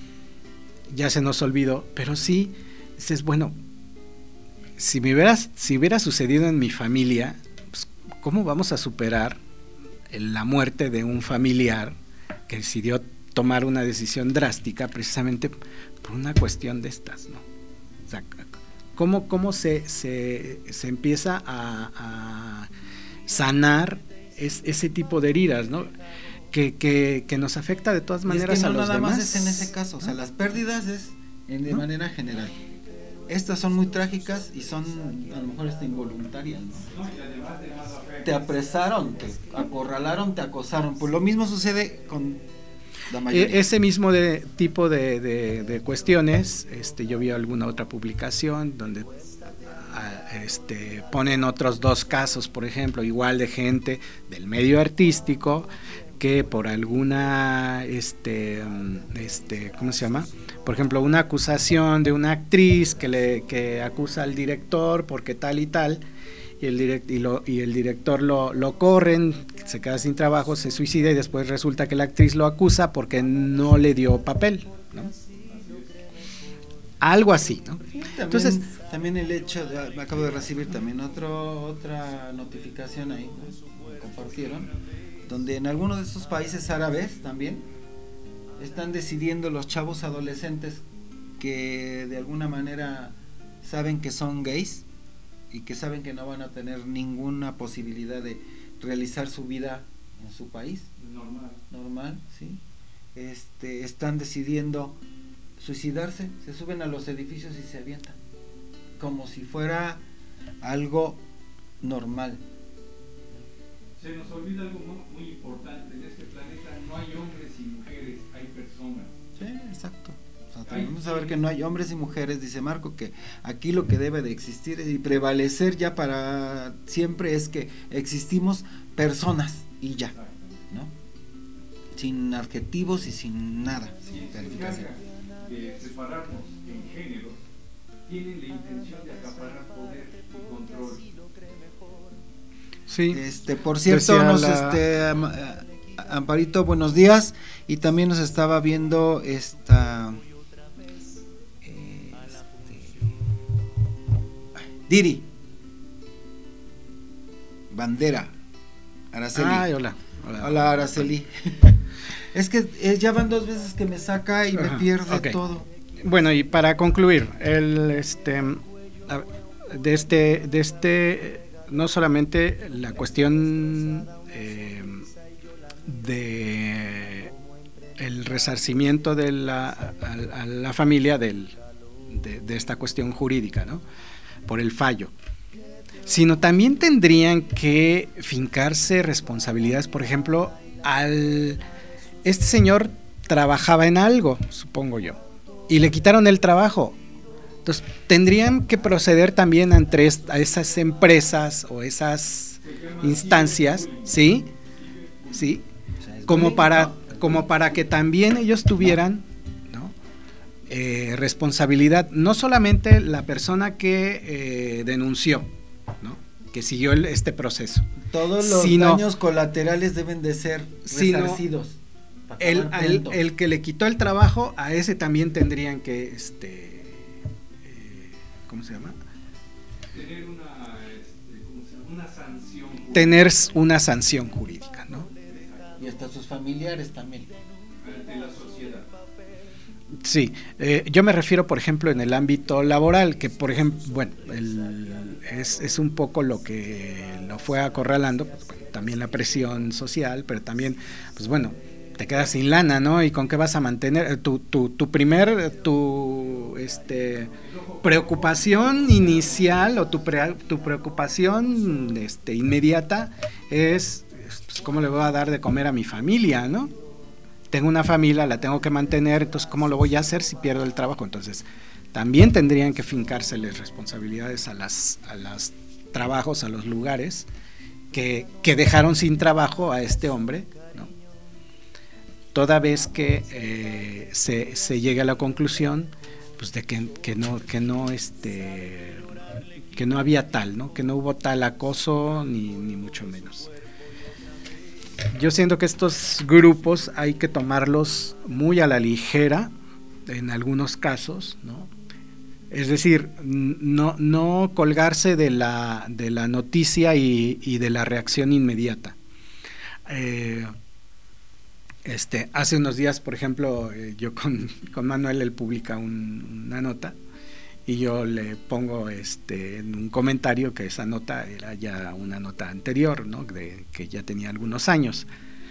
Ya se nos olvidó, pero sí dices, bueno, si me hubiera, si hubiera sucedido en mi familia, pues, ¿cómo vamos a superar la muerte de un familiar que decidió tomar una decisión drástica precisamente por una cuestión de estas, ¿no? O sea, ¿cómo, cómo se, se, se empieza a, a sanar es, ese tipo de heridas, ¿no? Que, que, que nos afecta de todas maneras es que no a los nada demás. Más es en ese caso, o sea, las pérdidas es en, de ¿no? manera general. Estas son muy trágicas y son a lo mejor hasta involuntarias, ¿no? Te apresaron, te acorralaron, te acosaron. Pues lo mismo sucede con la mayoría. Ese mismo de, tipo de, de, de cuestiones, este, yo vi alguna otra publicación donde a, este, ponen otros dos casos, por ejemplo, igual de gente del medio artístico que por alguna, este, este, ¿cómo se llama? Por ejemplo, una acusación de una actriz que le que acusa al director porque tal y tal, y el direct, y, lo, y el director lo, lo corren, se queda sin trabajo, se suicida y después resulta que la actriz lo acusa porque no le dio papel, ¿no? Algo así, ¿no? Sí, también, entonces también el hecho de, me acabo de recibir también otro otra notificación ahí, ¿no? Me compartieron, donde en algunos de esos países árabes también están decidiendo los chavos adolescentes que de alguna manera saben que son gays y que saben que no van a tener ninguna posibilidad de realizar su vida en su país Normal. normal, sí, este, están decidiendo suicidarse, se suben a los edificios y se avientan como si fuera algo normal. Se nos olvida algo muy, muy importante: en este planeta no hay hombres y mujeres, hay personas. Sí, exacto. O sea, tenemos que saber que no hay hombres y mujeres, dice Marco, que aquí lo que debe de existir y prevalecer ya para siempre es que existimos personas y ya, ¿no? Sin adjetivos y sin nada, sin Si se calificación. encargan de separarnos en géneros, tienen la intención de acaparar poder y control. Sí. Este, por cierto, Decía nos la- este Am- Amparito, buenos días, y también nos estaba viendo esta eh, este, Diri Bandera Araceli. Ay, hola. Hola, Hola, Araceli. Es que eh, ya van dos veces que me saca y Ajá, me pierde ok. todo. Bueno, y para concluir, el este a- de este de este no solamente la cuestión eh, de el resarcimiento de la a, a la familia del de, de esta cuestión jurídica, ¿no? Por el fallo, sino también tendrían que fincarse responsabilidades. Por ejemplo, al este señor trabajaba en algo, supongo yo, y le quitaron el trabajo. Entonces, tendrían que proceder también ante est- a esas empresas o esas instancias, ¿sí? ¿Sí? Como para, como para que también ellos tuvieran, ¿no? eh, responsabilidad, no solamente la persona que eh, denunció, ¿no? Que siguió el- este proceso. Todos los Sino- daños colaterales deben de ser Sino- resarcidos. pa' El, acabar el, pronto. el que le quitó el trabajo, a ese también tendrían que, este, eh, ¿cómo se llama? Tener una, este, ¿cómo se llama? Una sanción jurídica Tener una sanción jurídica, ¿no? Y hasta sus familiares también. ante la sociedad. Sí, eh, yo me refiero, por ejemplo, en el ámbito laboral, que por ejemplo, bueno, el- es, es un poco lo que lo fue acorralando, pues, bueno, también la presión social, pero también, pues bueno, te quedas sin lana, ¿no? ¿Y con qué vas a mantener tu, tu, tu primer, tu, este, preocupación inicial o tu, pre, tu preocupación, este, inmediata es, pues, ¿cómo le voy a dar de comer a mi familia, ¿no? Tengo una familia, la tengo que mantener, entonces ¿cómo lo voy a hacer si pierdo el trabajo? Entonces, también tendrían que fincárseles responsabilidades a las, a los trabajos, a los lugares que, que dejaron sin trabajo a este hombre, ¿no? Toda vez que eh, se, se llegue a la conclusión, pues, de que, que no, que no, este, que no había tal, ¿no? Que no hubo tal acoso, ni, ni mucho menos. Yo siento que estos grupos hay que tomarlos muy a la ligera en algunos casos, ¿no? Es decir, no, no colgarse de la, de la noticia y, y de la reacción inmediata. Eh, este, hace unos días, por ejemplo, eh, yo con, con Manuel, él publica un, una nota y yo le pongo este en un comentario que esa nota era ya una nota anterior, ¿no? De, que ya tenía algunos años.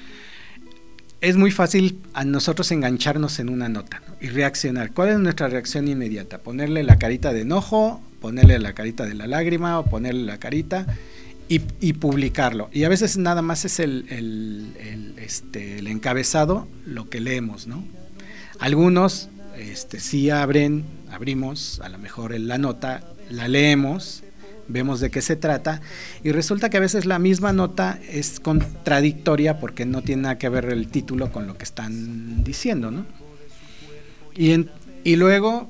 Es muy fácil a nosotros engancharnos en una nota, ¿no? Y reaccionar. ¿Cuál es nuestra reacción inmediata? Ponerle la carita de enojo, ponerle la carita de la lágrima o ponerle la carita y, y publicarlo. Y a veces nada más es el, el, el, este, el encabezado lo que leemos, ¿no? Algunos este, sí abren, abrimos a lo mejor la nota, la leemos, vemos de qué se trata y resulta que a veces la misma nota es contradictoria porque no tiene nada que ver el título con lo que están diciendo, ¿no? Y, en, y luego,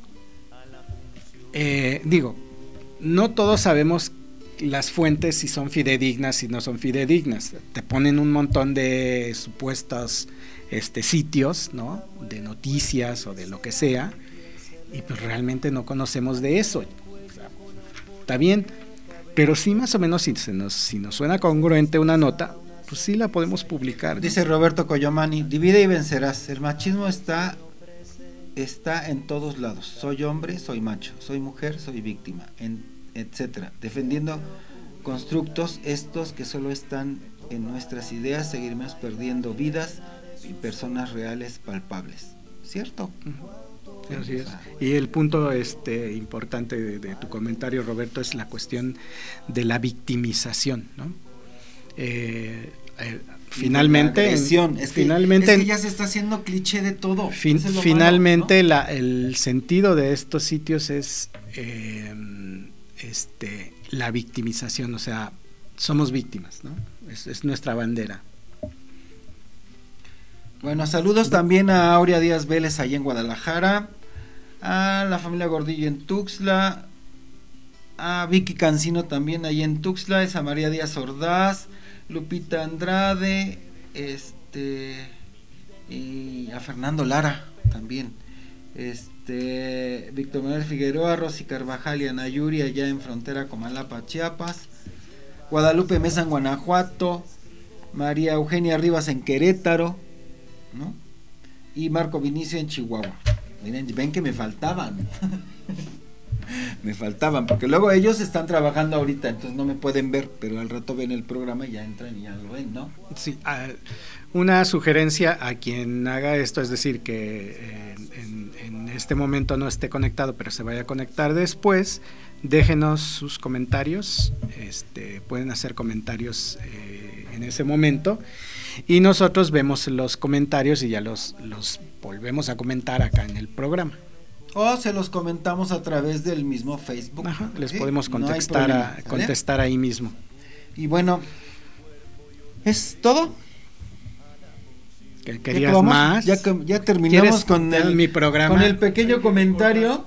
eh, digo, no todos sabemos las fuentes si son fidedignas, si no son fidedignas. Te ponen un montón de supuestos este, sitios, ¿no? De noticias o de lo que sea y pues realmente no conocemos de eso. O sea, está bien, pero sí más o menos si, se nos, si nos suena congruente una nota, pues sí la podemos publicar, ¿no? Dice Roberto Coyomani, divide y vencerás. El machismo está está en todos lados. Soy hombre, soy macho, soy mujer, soy víctima, en, etcétera. Defendiendo constructos estos que solo están en nuestras ideas, seguiremos perdiendo vidas y personas reales palpables. ¿Cierto? Uh-huh. Así es. Y el punto este importante de, de tu comentario, Roberto, es la cuestión de la victimización, ¿no? Eh, eh, finalmente, es que, finalmente, es que ya se está haciendo cliché de todo. Fin, es finalmente, malo, ¿no? la, el sentido de estos sitios es eh, este, la victimización, o sea, somos víctimas, ¿no? Es, es nuestra bandera. Bueno, saludos también a Aurea Díaz Vélez allá en Guadalajara, a la familia Gordillo en Tuxtla, a Vicky Cancino también allá en Tuxtla, es a María Díaz Ordaz, Lupita Andrade, este y a Fernando Lara también, este Víctor Manuel Figueroa, Rosy Carvajal y Ana Yuri allá en frontera Comalapa, Chiapas, Guadalupe Mesa en Guanajuato, María Eugenia Rivas en Querétaro, ¿no? Y Marco Vinicio en Chihuahua. Miren, ven que me faltaban. Me faltaban, porque luego ellos están trabajando ahorita, entonces no me pueden ver, pero al rato ven el programa y ya entran y ya lo ven, ¿no? Sí, uh, una sugerencia a quien haga esto, es decir, que eh, en, en este momento no esté conectado, pero se vaya a conectar después, déjenos sus comentarios, este, pueden hacer comentarios eh, en ese momento, y nosotros vemos los comentarios y ya los, los volvemos a comentar acá en el programa. O se los comentamos a través del mismo Facebook. Ajá, les ¿sí? podemos contestar, no problema, a, contestar ahí mismo. Y bueno, ¿es todo? ¿Qué querías más? Ya, ya terminamos con el, mi programa. Con el pequeño comentario.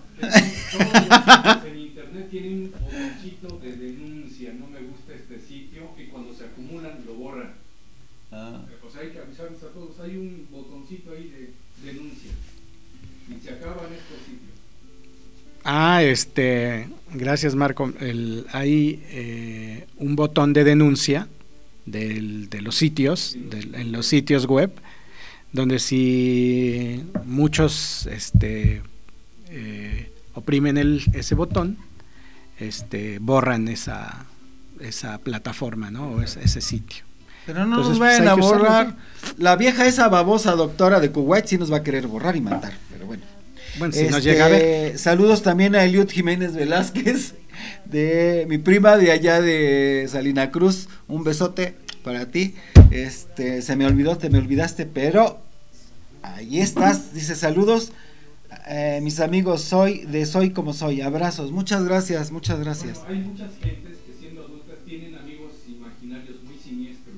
En internet tienen un botoncito de denuncia, no me gusta este sitio, y cuando se acumulan lo borran. Ah. O sea, hay que avisarles a todos, hay un botoncito ahí de denuncia. Y se acaban estos sitios. Ah, este, gracias Marco. El, hay eh, un botón de denuncia del, de los sitios, sí. del, en los sitios web, donde si muchos este, eh, oprimen el, ese botón, este, borran esa, esa plataforma, ¿no? O ese, ese sitio. Pero no Entonces, nos vayan pues, a borrar. La vieja esa babosa doctora de Kuwait sí nos va a querer borrar y matar, pero bueno. Bueno, si este, nos llega a ver. Saludos también a Eliud Jiménez Velázquez, de mi prima de allá de Salina Cruz. Un besote para ti. Este, se me olvidó, te me olvidaste, pero ahí estás. Dice saludos, eh, mis amigos, soy de Soy Como Soy. Abrazos, muchas gracias, muchas gracias. Bueno, hay muchas gentes que siendo adultas tienen amigos imaginarios muy siniestros.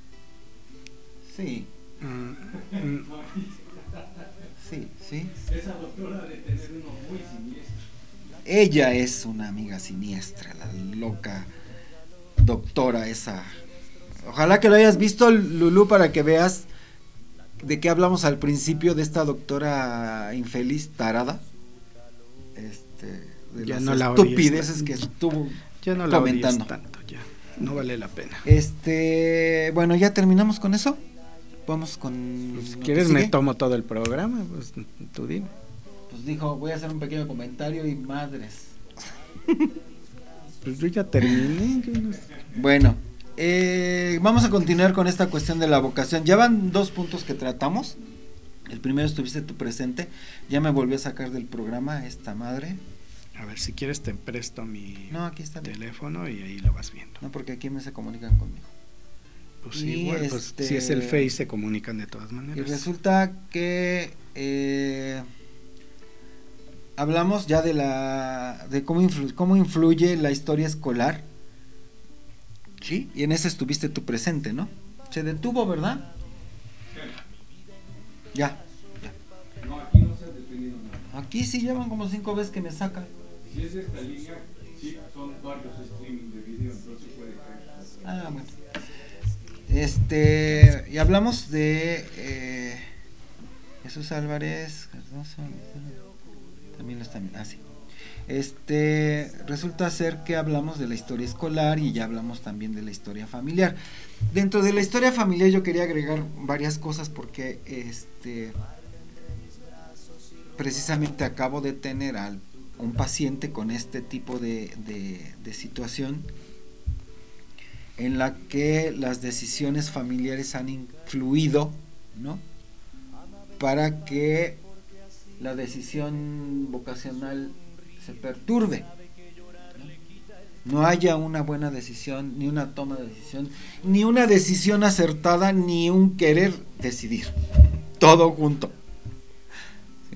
Sí. Mm, mm. Sí, sí. Esa doctora de tener uno muy siniestro. Ella es una amiga siniestra, la loca doctora esa. Ojalá que lo hayas visto, Lulú, para que veas de qué hablamos al principio de esta doctora infeliz tarada. Este, de ya las no la estupideces que estuvo ya no la comentando. Tanto, ya. No vale la pena. Este, bueno, ya terminamos con eso. Vamos con... Pues, si quieres me tomo todo el programa, pues tú dime. Pues dijo, voy a hacer un pequeño comentario y madres. Pues yo ya terminé. Yo no sé. Bueno, eh, vamos a continuar con esta cuestión de la vocación. Ya van dos puntos que tratamos. El primero estuviste tú presente. Ya me volvió a sacar del programa esta madre. A ver, si quieres te presto mi no, aquí está teléfono y ahí lo vas viendo. No, porque aquí me se comunican conmigo. Pues sí, igual, este, pues, si es el Face se comunican de todas maneras. Y resulta que eh, hablamos ya de la de cómo influye, cómo influye la historia escolar. Sí, y en ese estuviste tú presente, ¿no? Se detuvo, ¿verdad? Ya, ya. No, aquí no se ha detenido nada. Aquí sí llevan como cinco veces que me sacan. Si es esta línea, sí, son varios streaming de video, entonces puede caer. Ah, bueno. Este, y hablamos de eh, Jesús Álvarez, también lo está, ah, sí. Este, resulta ser que hablamos de la historia escolar y ya hablamos también de la historia familiar. Dentro de la historia familiar yo quería agregar varias cosas porque este precisamente acabo de tener a un paciente con este tipo de, de, de situación en la que las decisiones familiares han influido, ¿no?, para que la decisión vocacional se perturbe, ¿no? No haya una buena decisión, ni una toma de decisión, ni una decisión acertada, ni un querer decidir, todo junto. ¿Sí?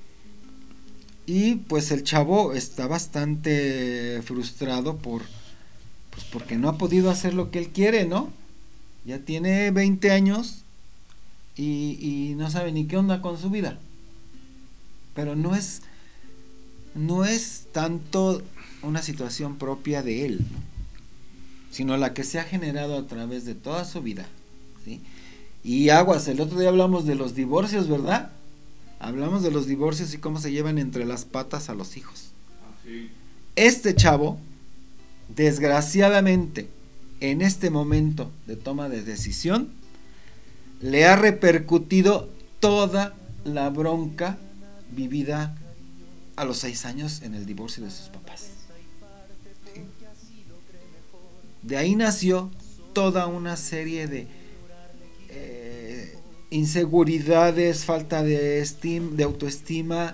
Y pues el chavo está bastante frustrado por, pues porque no ha podido hacer lo que él quiere, ¿no? Ya tiene veinte años y, y no sabe ni qué onda con su vida. Pero no es, no es tanto una situación propia de él, sino la que se ha generado a través de toda su vida, ¿sí? Y aguas, el otro día hablamos de los divorcios, ¿verdad? Hablamos de los divorcios y cómo se llevan entre las patas a los hijos. Este chavo, desgraciadamente, en este momento de toma de decisión, le ha repercutido toda la bronca vivida a los seis años en el divorcio de sus papás. ¿Sí? De ahí nació toda una serie de eh, inseguridades, falta de estima, de autoestima,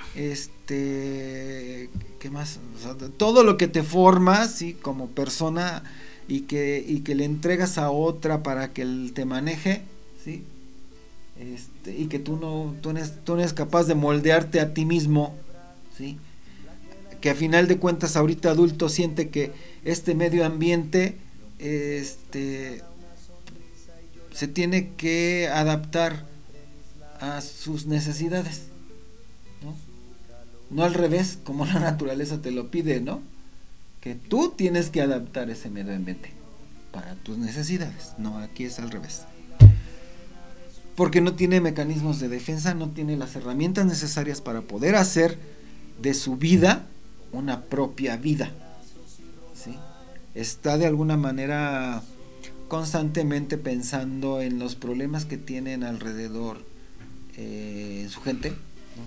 este, ¿qué más? O sea, todo lo que te forma, ¿sí?, como persona y que, y que le entregas a otra para que él te maneje, ¿sí? Este, y que tú no, tú no, eres, tú no eres capaz de moldearte a ti mismo, ¿sí? Que a final de cuentas ahorita adulto siente que este medio ambiente este, se tiene que adaptar a sus necesidades, ¿no? No al revés, como la naturaleza te lo pide, ¿no? Que tú tienes que adaptar ese medio ambiente para tus necesidades. No, aquí es al revés. Porque no tiene mecanismos de defensa, no tiene las herramientas necesarias para poder hacer de su vida una propia vida, ¿sí? Está de alguna manera constantemente pensando en los problemas que tienen alrededor eh, su gente, ¿no?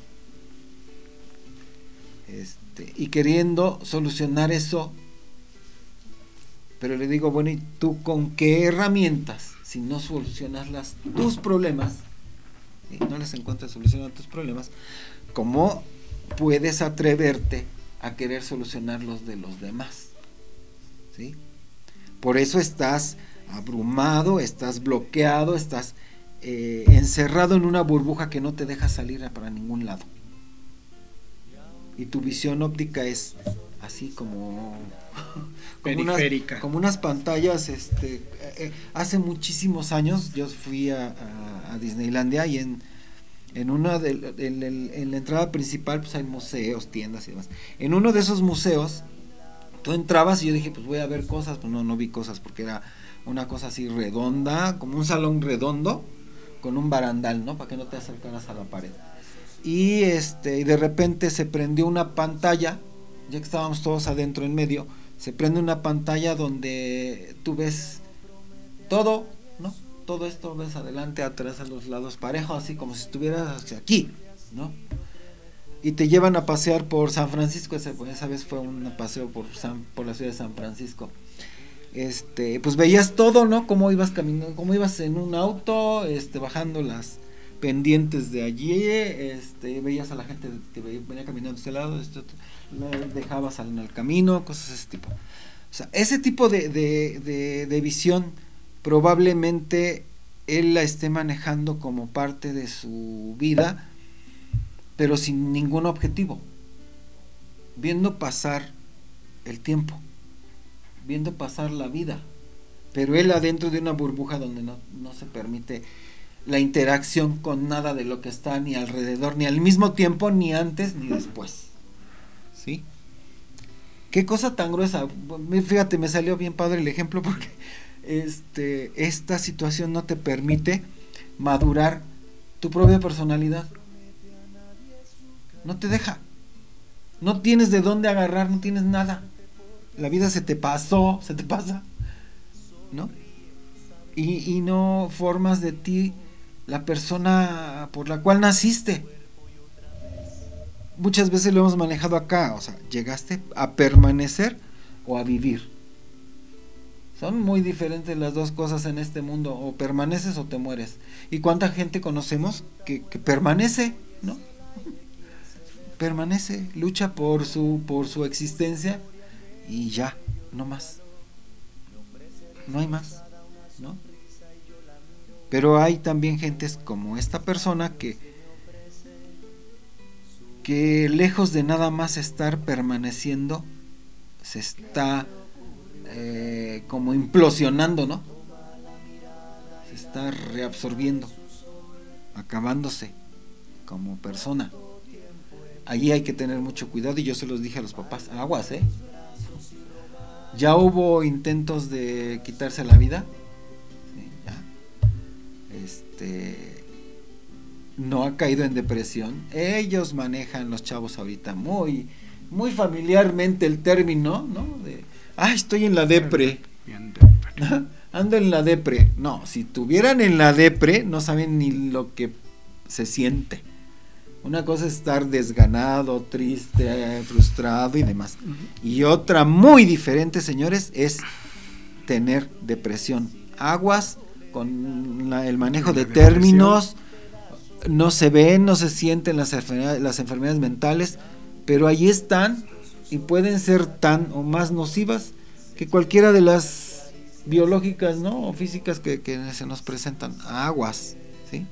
Este, y queriendo solucionar eso, pero le digo, bueno, ¿y tú con qué herramientas? Si no solucionas las, tus problemas, ¿sí?, no les encuentras solución a tus problemas, ¿cómo puedes atreverte a querer solucionar los de los demás? ¿Sí? Por eso estás abrumado, estás bloqueado, estás eh, encerrado en una burbuja que no te deja salir para ningún lado. Y tu visión óptica es así como... como periférica. Unas, como unas pantallas, este, eh, hace muchísimos años yo fui a, a, a Disneylandia y en, en una de, en, en, en la entrada principal pues hay museos, tiendas y demás. En uno de esos museos tú entrabas y yo dije pues voy a ver cosas, pues no, no vi cosas porque era una cosa así redonda, como un salón redondo con un barandal, ¿no? Para que no te acercaras a la pared. Y este, y de repente se prendió una pantalla, ya que estábamos todos adentro en medio, se prende una pantalla donde tú ves todo, ¿no? Todo esto, ves adelante, atrás, a los lados, parejo, así como si estuvieras aquí, ¿no? Y te llevan a pasear por San Francisco, esa, esa vez fue un paseo por, San, por la ciudad de San Francisco. Este, pues veías todo, ¿no? Cómo ibas caminando, cómo ibas en un auto, este, bajando las pendientes de allí, este, veías a la gente que venía caminando de este lado, este otro, dejabas en el camino, cosas de ese tipo. O sea, ese tipo de, de, de, de visión probablemente él la esté manejando como parte de su vida, pero sin ningún objetivo, viendo pasar el tiempo, viendo pasar la vida, pero él adentro de una burbuja donde no, no se permite la interacción con nada de lo que está ni alrededor, ni al mismo tiempo, ni antes, ni después. ¿Sí? Qué cosa tan gruesa. Fíjate, me salió bien padre el ejemplo porque este, esta situación no te permite madurar tu propia personalidad. No te deja. No tienes de dónde agarrar, no tienes nada. La vida se te pasó, se te pasa, ¿no? Y, y no formas de ti la persona por la cual naciste. muchas veces lo hemos manejado acá, o sea, llegaste a permanecer o a vivir. Son muy diferentes las dos cosas en este mundo, o permaneces o te mueres. ¿Y cuánta gente conocemos que, que permanece, no? Permanece, lucha por su, por su existencia y ya, no más. No hay más, ¿no? Pero hay también gentes como esta persona que, que lejos de nada más estar permaneciendo, se está eh, como implosionando, ¿no? Se está reabsorbiendo, acabándose como persona. Allí hay que tener mucho cuidado, y yo se los dije a los papás, aguas, ¿eh? Ya hubo intentos de quitarse la vida, ¿sí? Ya. Este, no ha caído en depresión. Ellos manejan, los chavos ahorita, muy, muy familiarmente el término, ¿no? De, ah, estoy en la depre. Ando en la depre. No, si tuvieran en la depre, no saben ni lo que se siente. Una cosa es estar desganado, triste, frustrado y demás. Uh-huh. Y otra muy diferente, señores, es tener depresión. Aguas con la, el manejo de términos. No se ven, no se sienten las enfermedades, las enfermedades mentales, pero ahí están y pueden ser tan o más nocivas que cualquiera de las biológicas, ¿no? O físicas que, que se nos presentan. Aguas, ¿sí?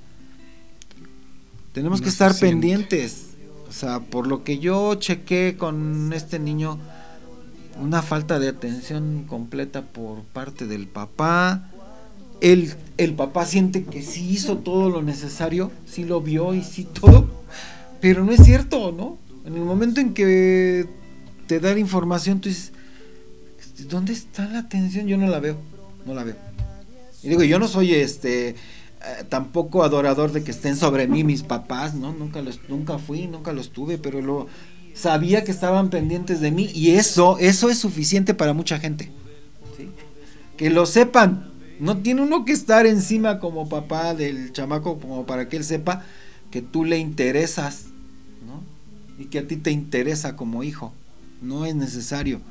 Tenemos no que estar pendientes. O sea, por lo que yo chequé con este niño, una falta de atención completa por parte del papá. El, el papá siente que sí hizo todo lo necesario, sí lo vio y sí todo, pero no es cierto, ¿no? En el momento en que te da la información, tú dices, ¿dónde está la atención? Yo no la veo, no la veo. Y digo, yo no soy este... Eh, tampoco adorador de que estén sobre mí mis papás, ¿no? Nunca los, nunca fui, nunca los tuve, pero lo sabía que estaban pendientes de mí, y eso, eso es suficiente para mucha gente, ¿sí? Que lo sepan. No tiene uno que estar encima como papá del chamaco como para que él sepa que tú le interesas, ¿no? Y que a ti te interesa como hijo. No es necesario.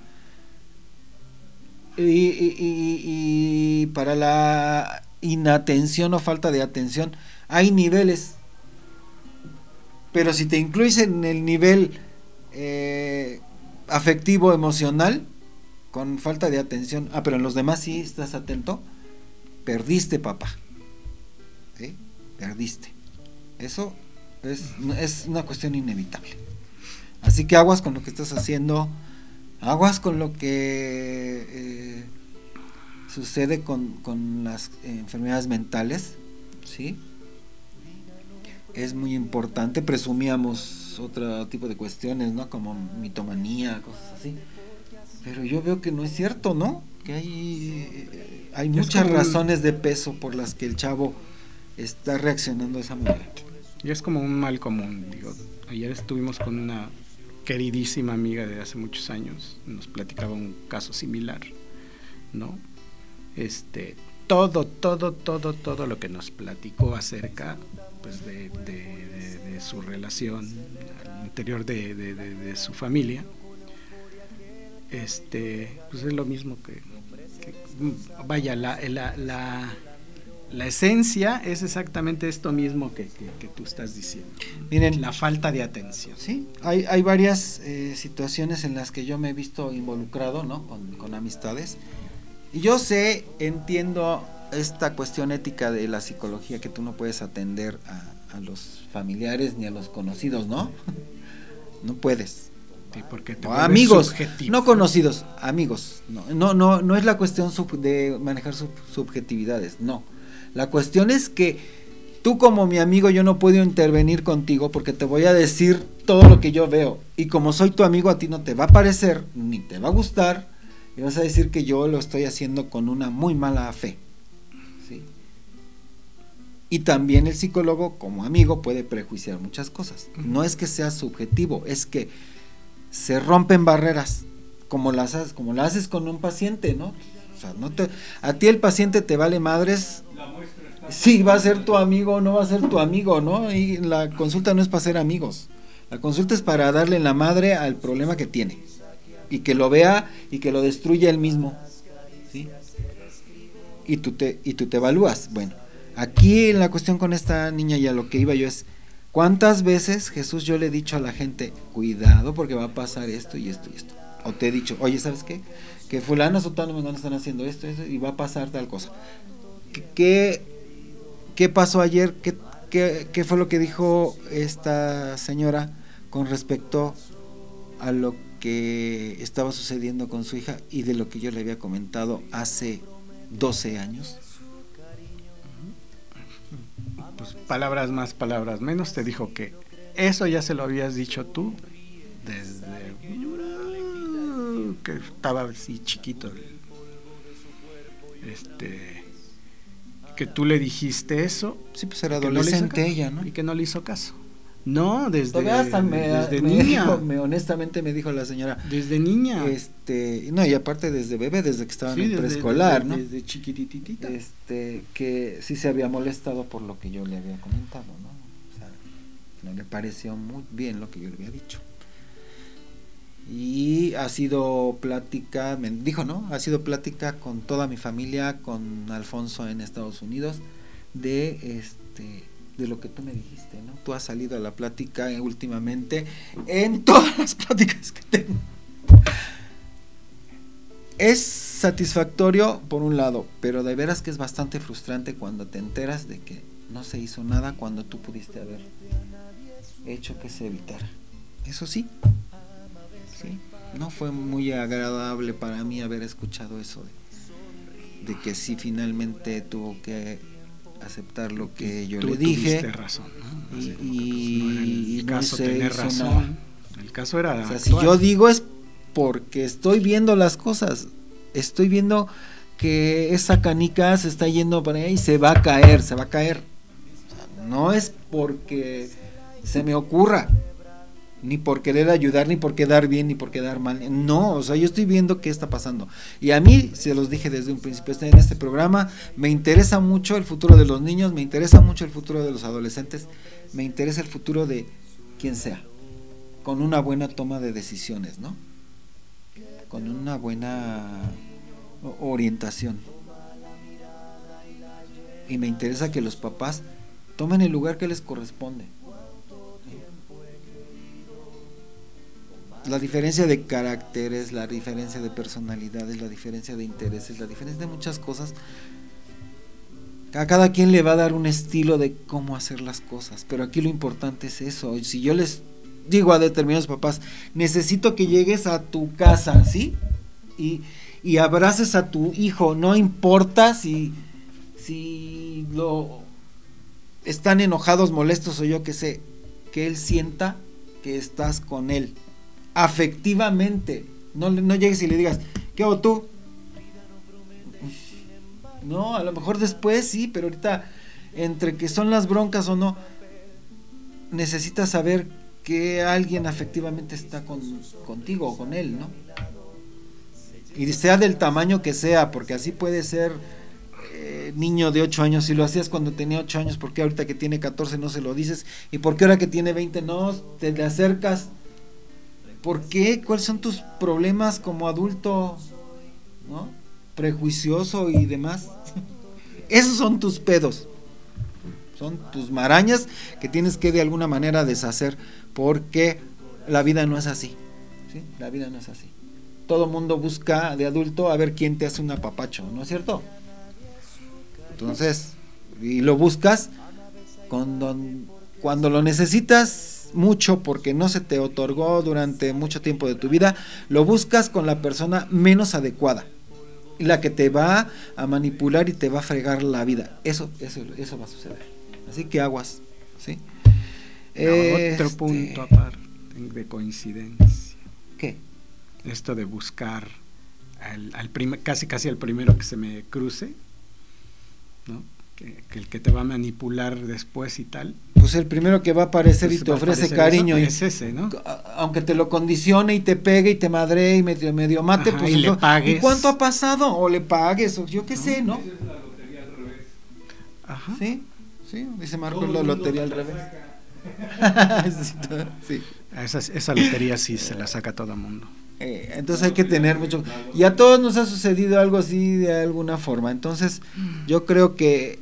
Y, y, y, y para la inatención o falta de atención hay niveles, pero si te incluyes en el nivel eh, afectivo emocional con falta de atención, ah pero en los demás sí estás atento, perdiste, papá, ¿sí? Perdiste. Eso es, es una cuestión inevitable, así que aguas con lo que estás haciendo, aguas con lo que eh, sucede con, con las eh, enfermedades mentales, ¿sí? Es muy importante. Presumíamos otro tipo de cuestiones, ¿no? Como mitomanía, cosas así. Pero yo veo que no es cierto, ¿no? Que hay, eh, hay muchas razones de peso por las que el chavo está reaccionando de esa manera. Y es como un mal común. Digo, ayer estuvimos con una queridísima amiga de hace muchos años, nos platicaba un caso similar, ¿no? Este, todo, todo, todo, todo lo que nos platicó acerca, pues, de, de, de, de su relación al interior de, de, de, de su familia, este, pues es lo mismo que, que vaya, la, la, la, la esencia es exactamente esto mismo que, que, que tú estás diciendo. Miren, la falta de atención. Sí, hay, hay varias eh, situaciones en las que yo me he visto involucrado, ¿no? Con, con amistades. Y yo sé, entiendo esta cuestión ética de la psicología, que tú no puedes atender a, a los familiares ni a los conocidos, ¿no? No puedes. Sí, porque te o amigos, subjetivo, no conocidos, amigos. No, no, no, no es la cuestión sub, de manejar sub, subjetividades, no. La cuestión es que tú como mi amigo, yo no puedo intervenir contigo porque te voy a decir todo lo que yo veo. Y como soy tu amigo, a ti no te va a parecer, ni te va a gustar, y vas a decir que yo lo estoy haciendo con una muy mala fe, ¿sí? Y también el psicólogo como amigo puede prejuiciar muchas cosas. No es que sea subjetivo, es que se rompen barreras, como las haces, como las haces con un paciente, ¿no? O sea, no te, a ti el paciente te vale madres si va a ser tu amigo o no va a ser tu amigo, ¿no? Y la consulta no es para ser amigos. La consulta es para darle en la madre al problema que tiene y que lo vea y que lo destruya él mismo, ¿sí? Y tú te y tú te evalúas. Bueno, aquí la cuestión con esta niña y a lo que iba yo es ¿cuántas veces, Jesús, yo le he dicho a la gente, cuidado porque va a pasar esto y esto y esto? O te he dicho, oye, ¿sabes qué? Que fulano, sotano, mengano están haciendo esto, esto y va a pasar tal cosa. ¿Qué, qué, qué pasó ayer? ¿Qué, qué, ¿Qué fue lo que dijo esta señora con respecto a lo que estaba sucediendo con su hija y de lo que yo le había comentado hace doce años? Pues palabras más, palabras menos, te dijo que eso ya se lo habías dicho tú desde uh, que estaba así chiquito, este, que tú le dijiste eso. Sí, pues era que no le hizo adolescente caso, ella, ¿no? y que no le hizo caso. No, desde, Todavía hasta me, desde me niña. dijo, me, honestamente me dijo la señora. Desde niña. Este, no, y aparte desde bebé, desde que estaba Sí, en desde- preescolar, desde- ¿no? Desde chiquititita. Este, que sí se había molestado por lo que yo le había comentado, ¿no? O sea, no le pareció muy bien lo que yo le había dicho. Y ha sido plática, me dijo, ¿no? Ha sido plática con toda mi familia, con Alfonso en Estados Unidos, de este, de lo que tú me dijiste, ¿no? Tú has salido a la plática eh, últimamente en todas las pláticas que tengo. Es satisfactorio por un lado, pero de veras que es bastante frustrante cuando te enteras de que no se hizo nada cuando tú pudiste haber hecho que se evitara. Eso sí, sí, no fue muy agradable para mí haber escuchado eso de, de que sí finalmente tuvo que aceptar lo que yo Tú le dije. tuviste razón, ¿no? Y, Así como, y- pues, no era y el no caso se tener hizo razón. nada. El caso era O sea, si actuar. yo digo es porque estoy viendo las cosas, estoy viendo que esa canica se está yendo para allá y se va a caer, se va a caer. O sea, no es porque se me ocurra, ni por querer ayudar, ni por quedar bien, ni por quedar mal. No, o sea, yo estoy viendo qué está pasando. Y a mí, se los dije desde un principio, en este programa, me interesa mucho el futuro de los niños, me interesa mucho el futuro de los adolescentes, me interesa el futuro de quien sea, con una buena toma de decisiones, ¿no? Con una buena orientación. Y me interesa que los papás tomen el lugar que les corresponde. La diferencia de caracteres, la diferencia de personalidades, la diferencia de intereses, la diferencia de muchas cosas, a cada quien le va a dar un estilo de cómo hacer las cosas, pero aquí lo importante es eso. Si yo les digo a determinados papás, necesito que llegues a tu casa, ¿sí? Y, y abraces a tu hijo, no importa si, si lo están enojados, molestos o yo qué sé, que él sienta que estás con él afectivamente. No, no llegues y le digas, ¿qué hago tú? No, a lo mejor después sí, pero ahorita entre que son las broncas o no, necesitas saber que alguien afectivamente está con, contigo o con él, ¿no? Y sea del tamaño que sea, porque así puede ser eh, niño de ocho años, si lo hacías cuando tenía ocho años, ¿por qué ahorita que tiene catorce no se lo dices? ¿Y por qué ahora que tiene veinte no te le acercas? ¿Por qué? ¿Cuáles son tus problemas como adulto, ¿no? Prejuicioso y demás? Esos son tus pedos, son tus marañas que tienes que de alguna manera deshacer, porque la vida no es así, ¿sí? La vida no es así. Todo mundo busca de adulto a ver quién te hace un apapacho, ¿no es cierto? Entonces, y lo buscas cuando, cuando lo necesitas mucho porque no se te otorgó durante mucho tiempo de tu vida, lo buscas con la persona menos adecuada, la que te va a manipular y te va a fregar la vida. Eso, eso, eso va a suceder. Así que aguas, ¿sí? No, otro Este, punto aparte de coincidencia. ¿Qué? Esto de buscar al, al prim- casi casi al primero que se me cruce, ¿no? Que, que el que te va a manipular después y tal. Pues el primero que va a aparecer Pues y te va a ofrece aparecer cariño eso, y, es ese, ¿no? aunque te lo condicione y te pegue y te madre y medio, medio mate, Ajá, pues y le entonces, pagues. ¿y cuánto ha pasado? O le pagues, o yo qué No, sé, ¿no? Esa es la lotería al revés. Ajá. Sí, sí, dice Marco, Todo la el mundo lotería al la revés. saca, Sí. Esa, esa lotería sí se la saca todo el mundo. Eh, entonces hay que tener mucho, y a todos nos ha sucedido algo así de alguna forma. Entonces yo creo que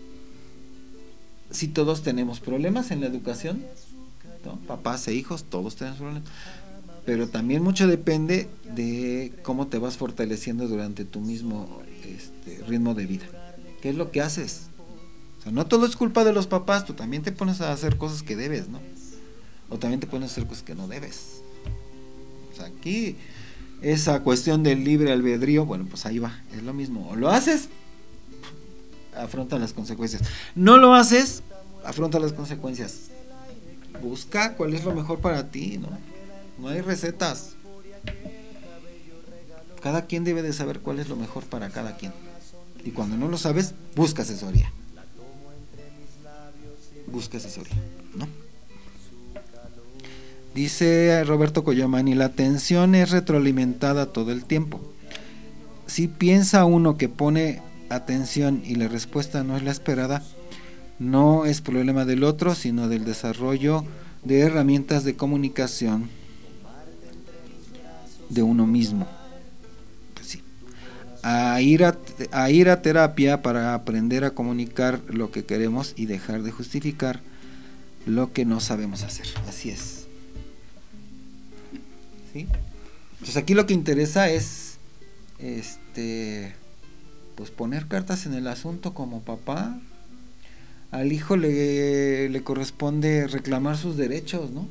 si todos tenemos problemas en la educación, ¿no? Papás e hijos, todos tenemos problemas, pero también mucho depende de cómo te vas fortaleciendo durante tu mismo este, ritmo de vida. ¿Qué es lo que haces? O sea, no todo es culpa de los papás, tú también te pones a hacer cosas que debes, ¿no? O también te pones a hacer cosas que no debes. O sea, aquí esa cuestión del libre albedrío, bueno, pues ahí va, es lo mismo. O lo haces, afronta las consecuencias. No lo haces, afronta las consecuencias. Busca cuál es lo mejor para ti, ¿no? No hay recetas. Cada quien debe de saber cuál es lo mejor para cada quien. Y cuando no lo sabes, busca asesoría. Busca asesoría, ¿no? Dice Roberto Coyomani, la atención es retroalimentada todo el tiempo. Si piensa uno que pone atención y la respuesta no es la esperada, no es problema del otro, sino del desarrollo de herramientas de comunicación de uno mismo. Pues sí. A ir a, a ir a terapia para aprender a comunicar lo que queremos y dejar de justificar lo que no sabemos hacer. Así es. ¿Sí? Pues aquí lo que interesa es este pues poner cartas en el asunto como papá. Al hijo le, le corresponde reclamar sus derechos, ¿no?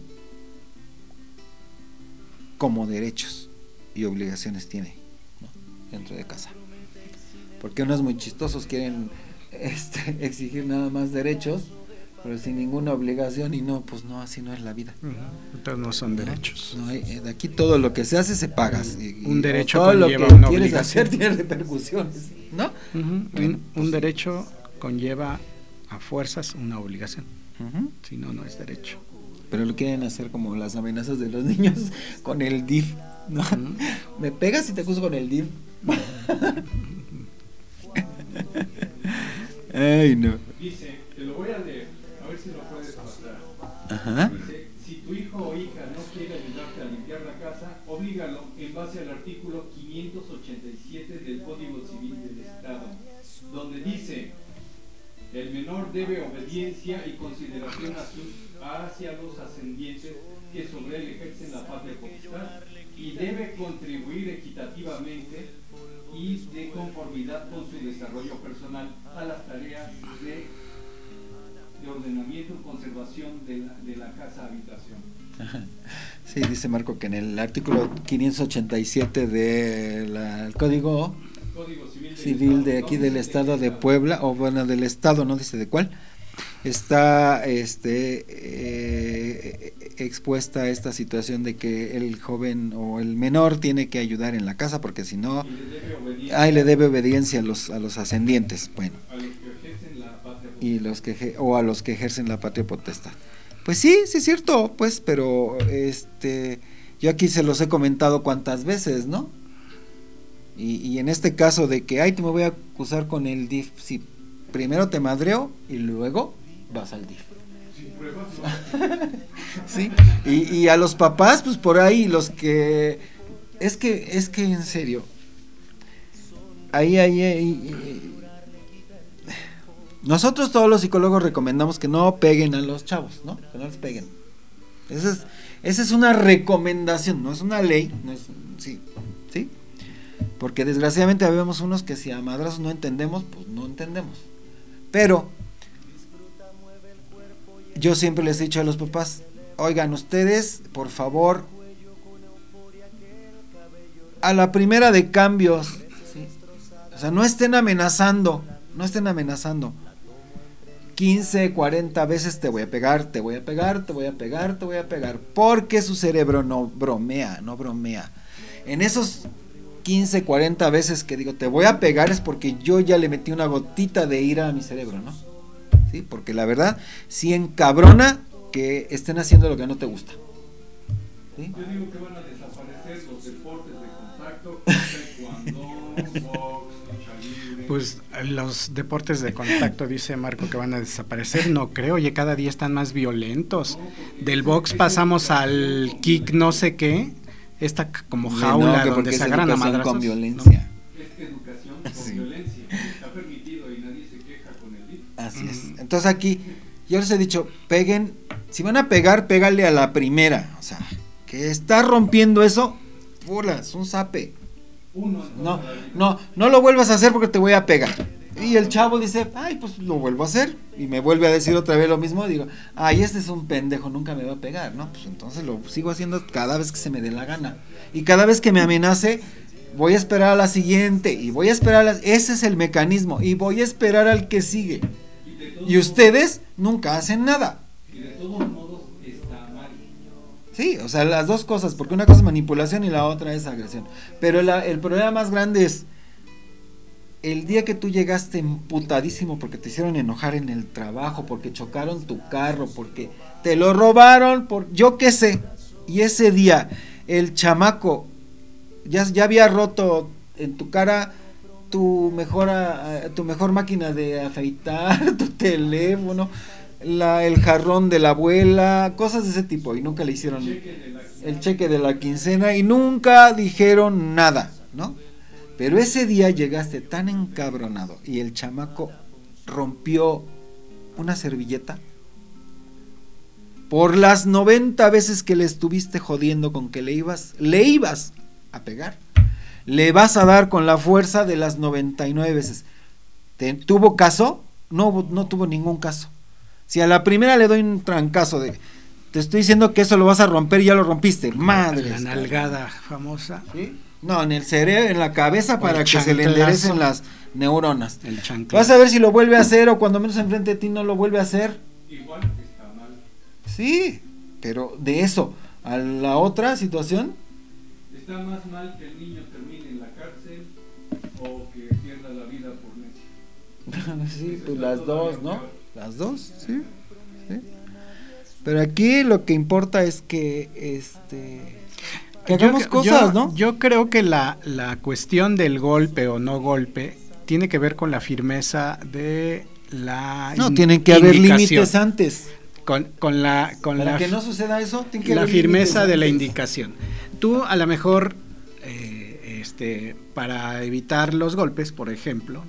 Como derechos y obligaciones tiene, ¿no? Dentro de casa. Porque unos muy chistosos quieren este, exigir nada más derechos, pero sin ninguna obligación, y no, pues no, así no es la vida. Uh-huh. Entonces no son derechos. No, hay, de aquí todo lo que se hace se paga. Y, un derecho todo conlleva lo que una quieres obligación. hacer tiene repercusiones, ¿no? Uh-huh. Bueno, un, pues, un derecho conlleva a fuerzas una obligación. Uh-huh. Si no, no es derecho. Pero lo quieren hacer como las amenazas de los niños con el D I F, ¿no? Uh-huh. Me pegas y te acuso con el D I F. Ay, no. Dice, te lo voy a leer, a ver si lo puedes pasar. Ajá. Dice, si tu hijo o hija no quiere ayudarte a limpiar la casa, oblígalo en base al artículo quinientos ochenta y siete del Código Civil del Estado, donde dice, el menor debe obediencia y consideración hacia los ascendientes que sobre él ejercen la patria potestad y debe contribuir equitativamente y de conformidad con su desarrollo personal a las tareas de, de ordenamiento y conservación de la, de la casa habitación. Sí, dice Marco que en el artículo quinientos ochenta y siete del de Código Código Civil, Civil de aquí del Estado de Puebla, o bueno, del Estado, no dice de cuál, está este eh, expuesta esta situación de que el joven o el menor tiene que ayudar en la casa, porque si no, ahí le debe obediencia a los a los ascendientes, bueno, a los que ejercen la patria y los que o a los que ejercen la patria potestad. Pues sí, sí es cierto, pues, pero este yo aquí se los he comentado cuántas veces, ¿no? Y, y en este caso de que, ay, te me voy a acusar con el D I F, si primero te madreo y luego vas al D I F. Sí, y, y a los papás, pues por ahí, los que, es que, es que en serio, ahí, ahí, ahí, nosotros todos los psicólogos recomendamos que no peguen a los chavos, ¿no? Que no les peguen. Esa es, esa es una recomendación, no es una ley, no es, sí, sí. Porque desgraciadamente habemos unos que si a madrazos no entendemos, pues no entendemos. Pero yo siempre les he dicho a los papás, oigan, ustedes, por favor, a la primera de cambios, ¿sí? O sea, no estén amenazando, no estén amenazando. quince, cuarenta veces te voy a pegar, te voy a pegar, te voy a pegar, te voy a pegar, porque su cerebro no bromea, no bromea. En esos quince, cuarenta veces que digo te voy a pegar es porque yo ya le metí una gotita de ira a mi cerebro, ¿no? Sí, porque la verdad sí encabrona que estén haciendo lo que no te gusta. ¿Sí? Yo digo que van a desaparecer los deportes de contacto, taekwondo, box, lucha libre. Pues los deportes de contacto, dice Marco, que van a desaparecer. No creo, oye, cada día están más violentos. Del box pasamos al kick no sé qué, esta como jaula no, donde se agarran a madrazos. Con violencia. Es educación con Sí. violencia. Está permitido y nadie se queja con el D I F. Así es. Entonces aquí, yo les he dicho, peguen, si van a pegar, pégale a la primera. O sea, que está rompiendo eso, ¡pula! Es un zape. Uno, No, no, no lo vuelvas a hacer porque te voy a pegar. Y el chavo dice, ay, pues lo vuelvo a hacer. Y me vuelve a decir otra vez lo mismo. Y digo, ay, este es un pendejo, nunca me va a pegar, ¿no? Pues entonces lo sigo haciendo cada vez que se me dé la gana. Y cada vez que me amenace, voy a esperar a la siguiente. Y voy a esperar a la... Ese es el mecanismo. Y voy a esperar al que sigue. Y ustedes nunca hacen nada. Y de todos modos está mal. Sí, o sea, las dos cosas, porque una cosa es manipulación y la otra es agresión. Pero la, el problema más grande es el día que tú llegaste emputadísimo porque te hicieron enojar en el trabajo, porque chocaron tu carro, porque te lo robaron, por yo qué sé. Y ese día el chamaco ya, ya había roto en tu cara tu mejor, uh, tu mejor máquina de afeitar, tu teléfono, la, el jarrón de la abuela, cosas de ese tipo, y nunca le hicieron el cheque de la quincena y nunca dijeron nada, ¿no? Pero ese día llegaste tan encabronado y el chamaco rompió una servilleta por las noventa veces que le estuviste jodiendo con que le ibas, le ibas a pegar, le vas a dar con la fuerza de las noventa y nueve veces. ¿Te, ¿Tuvo caso? No, no tuvo ningún caso. Si a la primera le doy un trancazo de, te estoy diciendo que eso lo vas a romper y ya lo rompiste, madre. La nalgada famosa. ¿Sí? No, en el cerebro, en la cabeza, o para que chanclazo. Se le enderecen las neuronas. El chanclazo. Vas a ver si lo vuelve a hacer o cuando menos enfrente de ti no lo vuelve a hacer. Igual está mal. Sí, pero de eso a la otra situación. Está más mal que el niño termine en la cárcel o que pierda la vida por necio. Sí, pues las dos, ¿no? Las dos, sí, sí. Pero aquí lo que importa es que este que hagamos yo, cosas, yo, ¿no? Yo creo que la, la cuestión del golpe o no golpe tiene que ver con la firmeza de la No, in, tienen que haber límites antes. Con, con la con Para la, que no suceda eso, tiene que la haber firmeza de antes. La indicación. Tú a lo mejor eh, este para evitar los golpes, por ejemplo,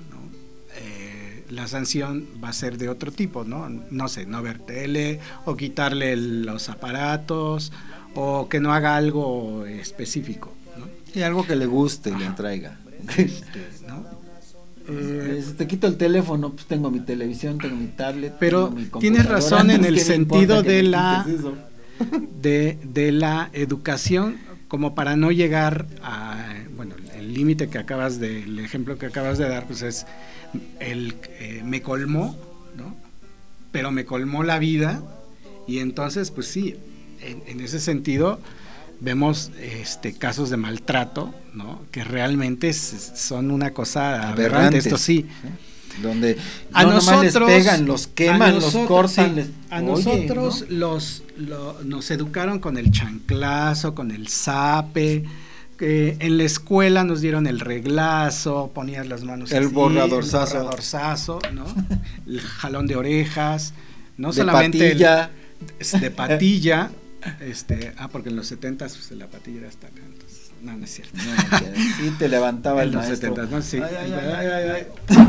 la sanción va a ser de otro tipo, ¿no? No sé, no ver tele o quitarle el, los aparatos o que no haga algo específico, ¿no? Y algo que le guste y le atraiga. Este, ¿no? Eh, si te quito el teléfono, pues tengo mi televisión, tengo mi tablet, pero tengo mi tienes razón en el sentido de la eso. de, de la educación, como para no llegar a, bueno, el límite que acabas de, el ejemplo que acabas de dar, pues es el eh, me colmó, ¿no? Pero me colmó la vida y entonces pues sí, en, en ese sentido vemos este casos de maltrato, ¿no? Que realmente es, son una cosa aberrante, esto sí. ¿Sí? Donde a no nosotros nomás les pegan, los queman, nosotros, los cortan, sí, les... a Oye, nosotros ¿no? los lo, nos educaron con el chanclazo, con el zape. Eh, en la escuela nos dieron el reglazo, ponías las manos el así, borradorzazo, el borradorzazo, ¿no? El jalón de orejas, no de solamente patilla. El, de patilla, este, ah, porque en los setentas pues, la patilla era hasta acá, entonces, no, no es cierto. No, sí te levantaba en el los maestro. setentas, ¿no? Sí. Ay, ay, ay, ay,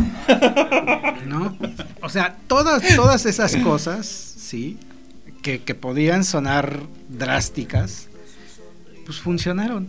ay. ¿No? O sea, todas, todas esas cosas, sí, que, que podían sonar drásticas, pues funcionaron.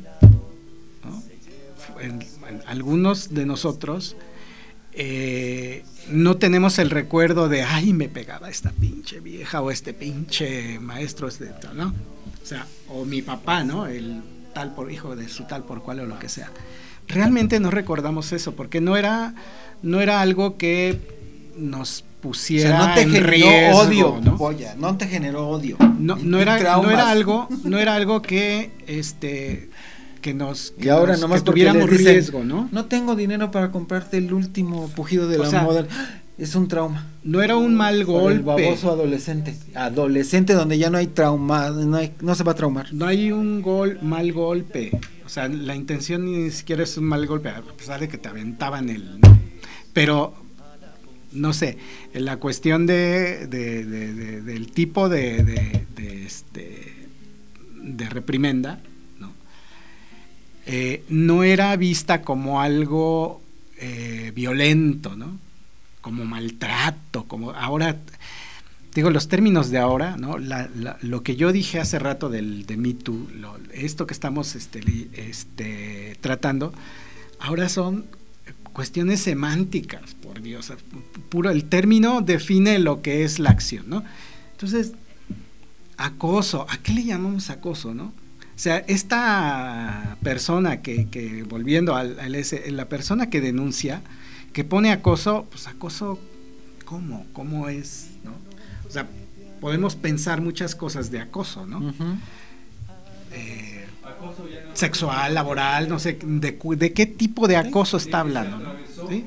En, en algunos de nosotros eh, no tenemos el recuerdo de ay me pegaba esta pinche vieja o este pinche maestro este, ¿no? O sea, o mi papá, ¿no? El tal por hijo de su tal por cual o lo que sea. Realmente no recordamos eso porque no era no era algo que nos pusiera, o sea, no te en generó riesgo, odio, ¿no? Polla, no te generó odio. No, no era no era algo no era algo que este que nos que y ahora nos, nomás que tuviéramos dicen, riesgo, ¿no? No tengo dinero para comprarte el último pujido de o la sea, moda. Es un trauma. No era un mal golpe. El baboso adolescente. Adolescente donde ya no hay trauma, no hay, no se va a traumar. No hay un gol mal golpe. O sea, la intención ni siquiera es un mal golpe, a pesar de que te aventaban el, pero no sé, la cuestión de, de, de, de del tipo de, de, de este de reprimenda, ¿no? Eh, no era vista como algo eh, violento, ¿no? Como maltrato, como ahora, digo, los términos de ahora, ¿no? La, la, lo que yo dije hace rato del de Me Too, lo, esto que estamos este, este, tratando, ahora son cuestiones semánticas, por Dios, puro, el término define lo que es la acción, ¿no? Entonces, acoso, ¿a qué le llamamos acoso, no? O sea, esta persona que, que volviendo al, al ese, la persona que denuncia, que pone acoso, pues acoso, ¿cómo? ¿Cómo es, no? O sea, podemos pensar muchas cosas de acoso, ¿no? Uh-huh. Eh, sexual, laboral, no sé, de, de qué tipo de acoso está hablando, ¿no? ¿Sí?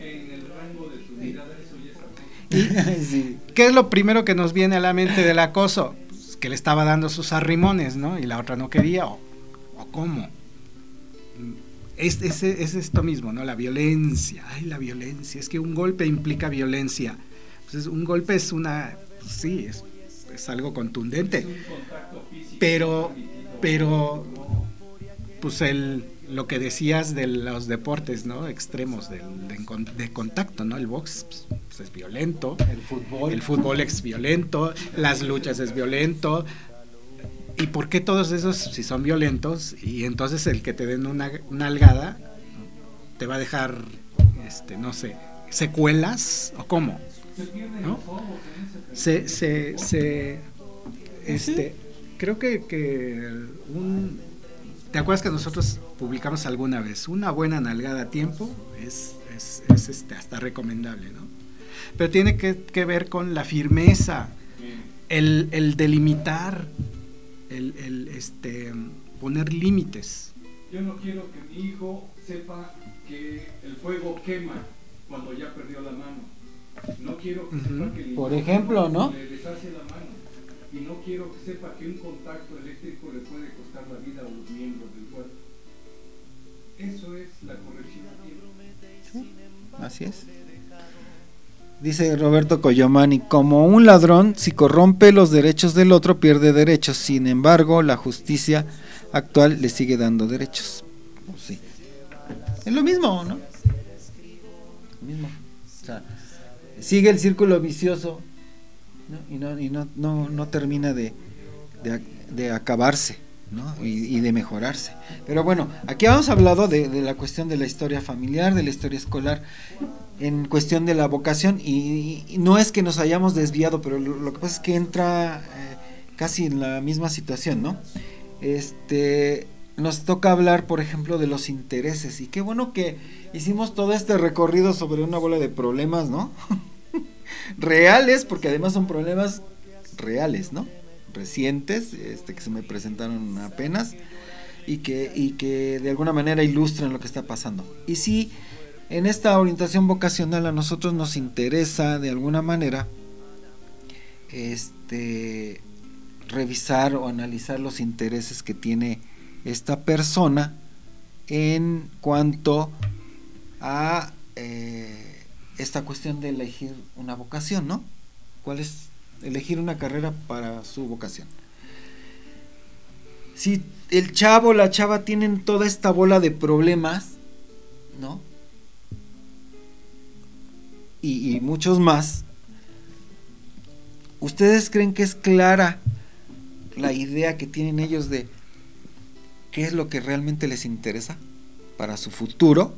¿Y sí. ¿Qué es lo primero que nos viene a la mente del acoso? Pues que le estaba dando sus arrimones, ¿no? Y la otra no quería, o, o cómo. Es, es, es esto mismo, ¿no? La violencia, ay, la violencia, es que un golpe implica violencia. Pues un golpe es una, pues sí, es, es algo contundente, pero, pero pues el, lo que decías de los deportes, ¿no? Extremos de, de, de contacto, ¿no? El box pues, pues es violento, el fútbol, el fútbol es violento, las luchas es violento. ¿Y por qué todos esos si son violentos? Y entonces el que te den una nalgada te va a dejar, este, no sé, secuelas o cómo, ¿no? Se, se, se, este, creo que, que un ¿te acuerdas que nosotros publicamos alguna vez? Una buena nalgada a tiempo es, es, es este, hasta recomendable, ¿no? Pero tiene que, que ver con la firmeza, el, el delimitar, el, el este, poner límites. Yo no quiero que mi hijo sepa que el fuego quema cuando ya perdió la mano. No quiero que uh-huh. sepa que el por ejemplo, ¿no? le deshace la mano. Y no quiero que sepa que un contacto eléctrico le puede costar la vida a los miembros del cuerpo. Eso es la corrección a tiempo. Sí, así es. Dice Roberto Coyomani, como un ladrón, si corrompe los derechos del otro, pierde derechos. Sin embargo, la justicia actual le sigue dando derechos. Pues sí. Es lo mismo, ¿no? Lo mismo. O sea, sigue el círculo vicioso, ¿no? Y no, y no, no, no termina de, de, de acabarse, ¿no? Y, y de mejorarse. Pero bueno, aquí habíamos hablado de, de la cuestión de la historia familiar, de la historia escolar, en cuestión de la vocación, y, y no es que nos hayamos desviado, pero lo, lo que pasa es que entra eh, casi en la misma situación, ¿no? Este, nos toca hablar, por ejemplo, de los intereses, y qué bueno que hicimos todo este recorrido sobre una bola de problemas, ¿no? Reales, porque además son problemas reales, ¿no? Recientes, este, que se me presentaron apenas, y que, y que de alguna manera ilustran lo que está pasando. Y sí, en esta orientación vocacional a nosotros nos interesa de alguna manera este, revisar o analizar los intereses que tiene esta persona en cuanto a eh, esta cuestión de elegir una vocación, ¿no? ¿Cuál es? Elegir una carrera para su vocación. Si el chavo o la chava tienen toda esta bola de problemas, ¿no? Y, y muchos más, ¿ustedes creen que es clara la idea que tienen ellos de qué es lo que realmente les interesa para su futuro?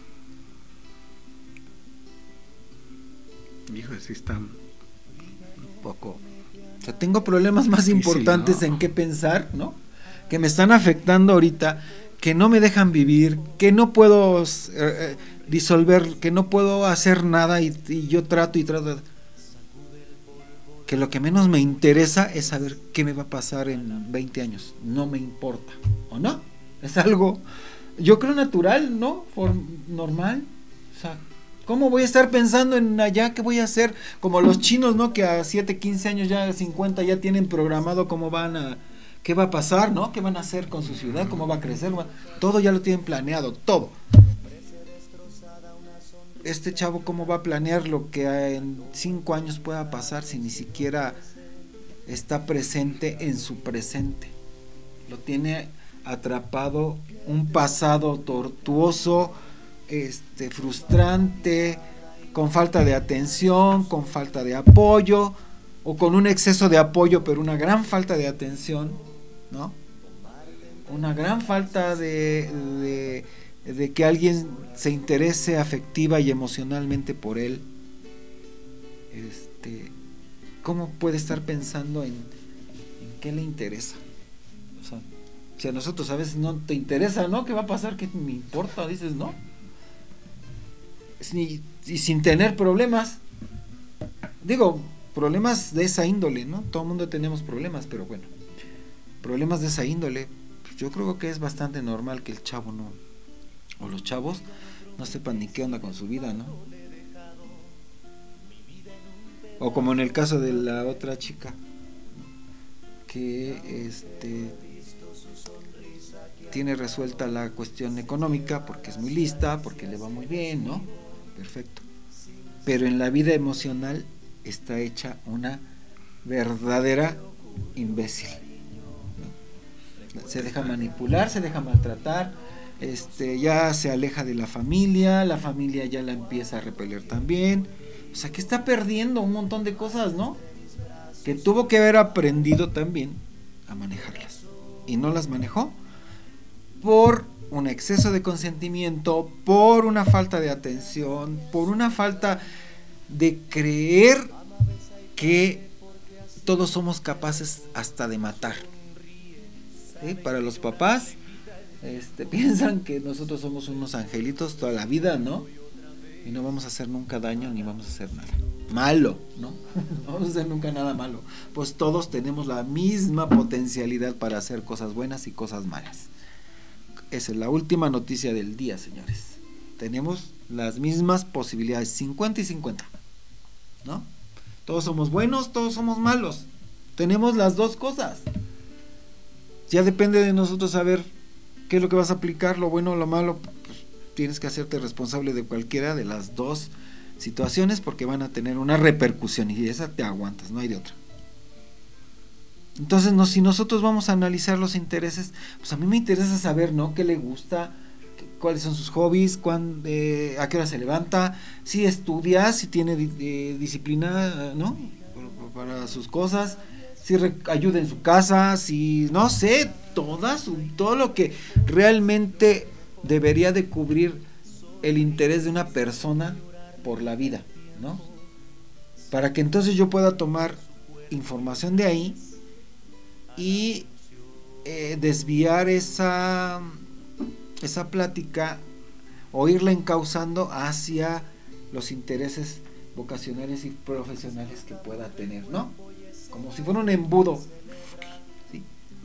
Hijo, sí está un poco... O sea, tengo problemas más difícil, importantes, ¿no? En qué pensar, ¿no? Que me están afectando ahorita, que no me dejan vivir, que no puedo eh, disolver, que no puedo hacer nada y, y yo trato y trato. Que lo que menos me interesa es saber qué me va a pasar en veinte años. No me importa, ¿o no? Es algo, yo creo natural, ¿no? For, normal. O sea, ¿cómo voy a estar pensando en allá qué voy a hacer? Como los chinos, ¿no? Que a siete, quince años, ya cincuenta, ya tienen programado cómo van a... ¿Qué va a pasar, no? ¿Qué van a hacer con su ciudad? ¿Cómo va a crecer? Todo ya lo tienen planeado, todo. este chavo cómo va a planear lo que en cinco años pueda pasar si ni siquiera está presente en su presente. Lo tiene atrapado un pasado tortuoso, este, frustrante, con falta de atención, con falta de apoyo, o con un exceso de apoyo pero una gran falta de atención, ¿no? Una gran falta de, de, de que alguien se interese afectiva y emocionalmente por él. Este, ¿cómo puede estar pensando en, en qué le interesa? O sea, si a nosotros a veces no te interesa, ¿no? ¿Qué va a pasar? ¿Qué me importa? Dices, ¿no? Y, y sin tener problemas. Digo, problemas de esa índole, ¿no? Todo el mundo tenemos problemas, pero bueno, problemas de esa índole, pues yo creo que es bastante normal que el chavo no, o los chavos, no sepan ni qué onda con su vida, ¿no? O como en el caso de la otra chica, que este tiene resuelta la cuestión económica porque es muy lista, porque le va muy bien, ¿no? Perfecto. Pero en la vida emocional está hecha una verdadera imbécil, ¿no? Se deja manipular, se deja maltratar, este, ya se aleja de la familia, la familia ya la empieza a repeler también. O sea, que está perdiendo un montón de cosas, ¿no? Que tuvo que haber aprendido también a manejarlas. Y no las manejó por un exceso de consentimiento, por una falta de atención, por una falta de creer que todos somos capaces hasta de matar. ¿Sí? Para los papás, este, piensan que nosotros somos unos angelitos toda la vida, ¿no? Y no vamos a hacer nunca daño ni vamos a hacer nada malo, ¿no? No vamos a hacer nunca nada malo. Pues todos tenemos la misma potencialidad para hacer cosas buenas y cosas malas. Esa es la última noticia del día, señores. Tenemos las mismas posibilidades, cincuenta y cincuenta, ¿no? Todos somos buenos, todos somos malos. Tenemos las dos cosas. Ya depende de nosotros saber qué es lo que vas a aplicar, lo bueno o lo malo. Pues tienes que hacerte responsable de cualquiera de las dos situaciones porque van a tener una repercusión y esa te aguantas, no hay de otra. Entonces, no, si nosotros vamos a analizar los intereses, pues a mí me interesa saber, ¿no? ¿Qué le gusta? ¿Cuáles son sus hobbies? ¿Cuándo, eh, ¿A qué hora se levanta? Si estudia, si tiene eh, disciplina, ¿no? Para sus cosas, si re- ayuda en su casa, si, no sé, toda su, todo lo que realmente debería de cubrir el interés de una persona por la vida, ¿no? Para que entonces yo pueda tomar información de ahí y eh, desviar esa esa plática o irla encauzando hacia los intereses vocacionales y profesionales que pueda tener, ¿no? Como si fuera un embudo, ¿sí?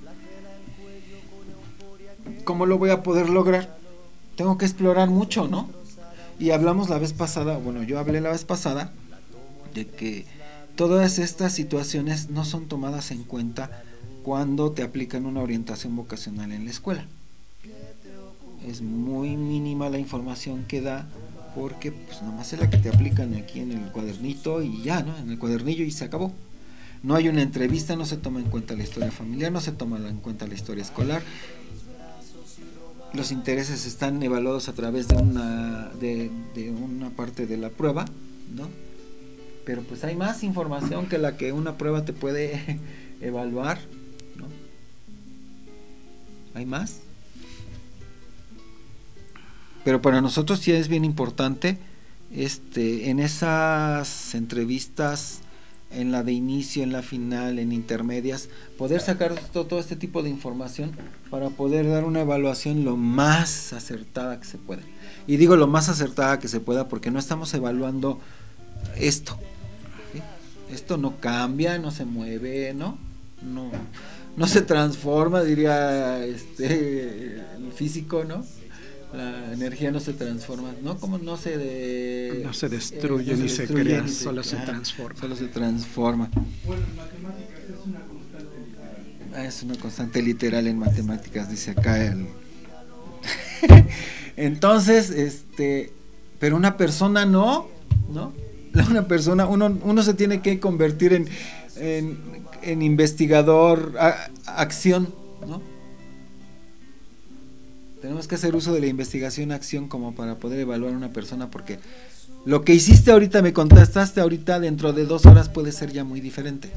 ¿Cómo lo voy a poder lograr? Tengo que explorar mucho, ¿no? Y hablamos la vez pasada, bueno, yo hablé la vez pasada de que todas estas situaciones no son tomadas en cuenta cuando te aplican una orientación vocacional en la escuela. Es muy mínima la información que da porque pues nomás es la que te aplican aquí en el cuadernito y ya, ¿no? En el cuadernillo y se acabó. No hay una entrevista, no se toma en cuenta la historia familiar, no se toma en cuenta la historia escolar. Los intereses están evaluados a través de una de, de una parte de la prueba, ¿no? Pero pues hay más información que la que una prueba te puede evaluar, ¿no? Hay más. Pero para nosotros sí es bien importante este en esas entrevistas, en la de inicio, en la final, en intermedias, poder sacar todo, todo este tipo de información para poder dar una evaluación lo más acertada que se pueda. Y digo lo más acertada que se pueda porque no estamos evaluando esto, ¿sí? Esto no cambia, no se mueve, ¿no? No, no se transforma, diría este el físico, ¿no? La energía no se transforma, ¿no? Como no se de, no se destruye, eh, no ni se, destruye, crea, ni se solo se, se transforma. Solo se transforma. Bueno, en matemáticas es una constante literal. Es una constante literal en matemáticas, dice acá el. Entonces, este, pero una persona no, ¿no? Una persona, uno, uno se tiene que convertir en, en, en investigador, a, acción, ¿no? Tenemos que hacer uso de la investigación acción como para poder evaluar a una persona, porque lo que hiciste ahorita, me contestaste ahorita, dentro de dos horas puede ser ya muy diferente.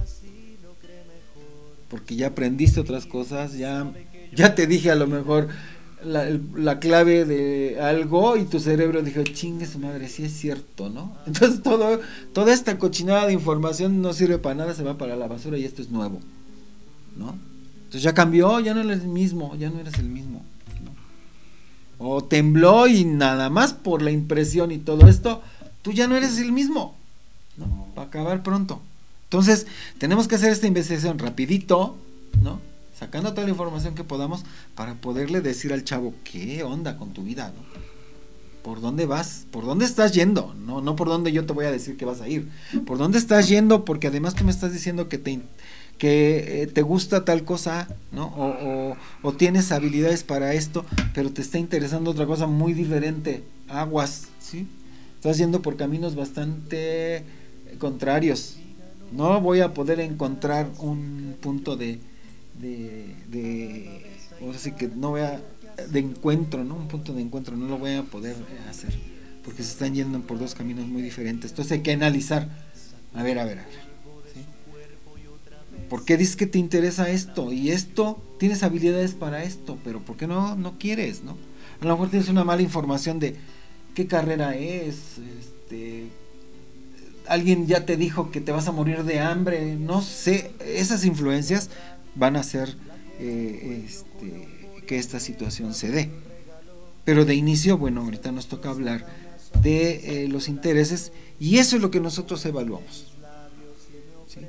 Porque ya aprendiste otras cosas, ya, ya te dije a lo mejor la, la clave de algo y tu cerebro dijo, chingue su madre, sí es cierto, ¿no? Entonces todo, toda esta cochinada de información no sirve para nada, se va para la basura y esto es nuevo, ¿no? Entonces ya cambió, ya no eres el mismo, ya no eres el mismo, ¿no? O tembló y nada más por la impresión y todo esto, tú ya no eres el mismo, ¿no? Va a acabar pronto. Entonces, tenemos que hacer esta investigación rapidito, ¿no? Sacando toda la información que podamos para poderle decir al chavo, ¿qué onda con tu vida, no? ¿Por dónde vas? ¿Por dónde estás yendo? No, no por dónde yo te voy a decir que vas a ir. ¿Por dónde estás yendo? Porque además tú me estás diciendo que te, que, eh, te gusta tal cosa, ¿no? O, o, o tienes habilidades para esto, pero te está interesando otra cosa muy diferente. Aguas, ¿sí? Estás yendo por caminos bastante contrarios. No voy a poder encontrar un punto de de, de o sea, que no voy a de encuentro, ¿no? Un punto de encuentro, no lo voy a poder hacer, porque se están yendo por dos caminos muy diferentes. Entonces hay que analizar, a ver, a ver, a ver, ¿sí? ¿Por qué dices que te interesa esto? Y esto, tienes habilidades para esto, pero ¿por qué no, no quieres, no? A lo mejor tienes una mala información de qué carrera es, este... alguien ya te dijo que te vas a morir de hambre, no sé, esas influencias van a hacer eh, este, que esta situación se dé. Pero de inicio, bueno, ahorita nos toca hablar de eh, los intereses, y eso es lo que nosotros evaluamos, ¿sí?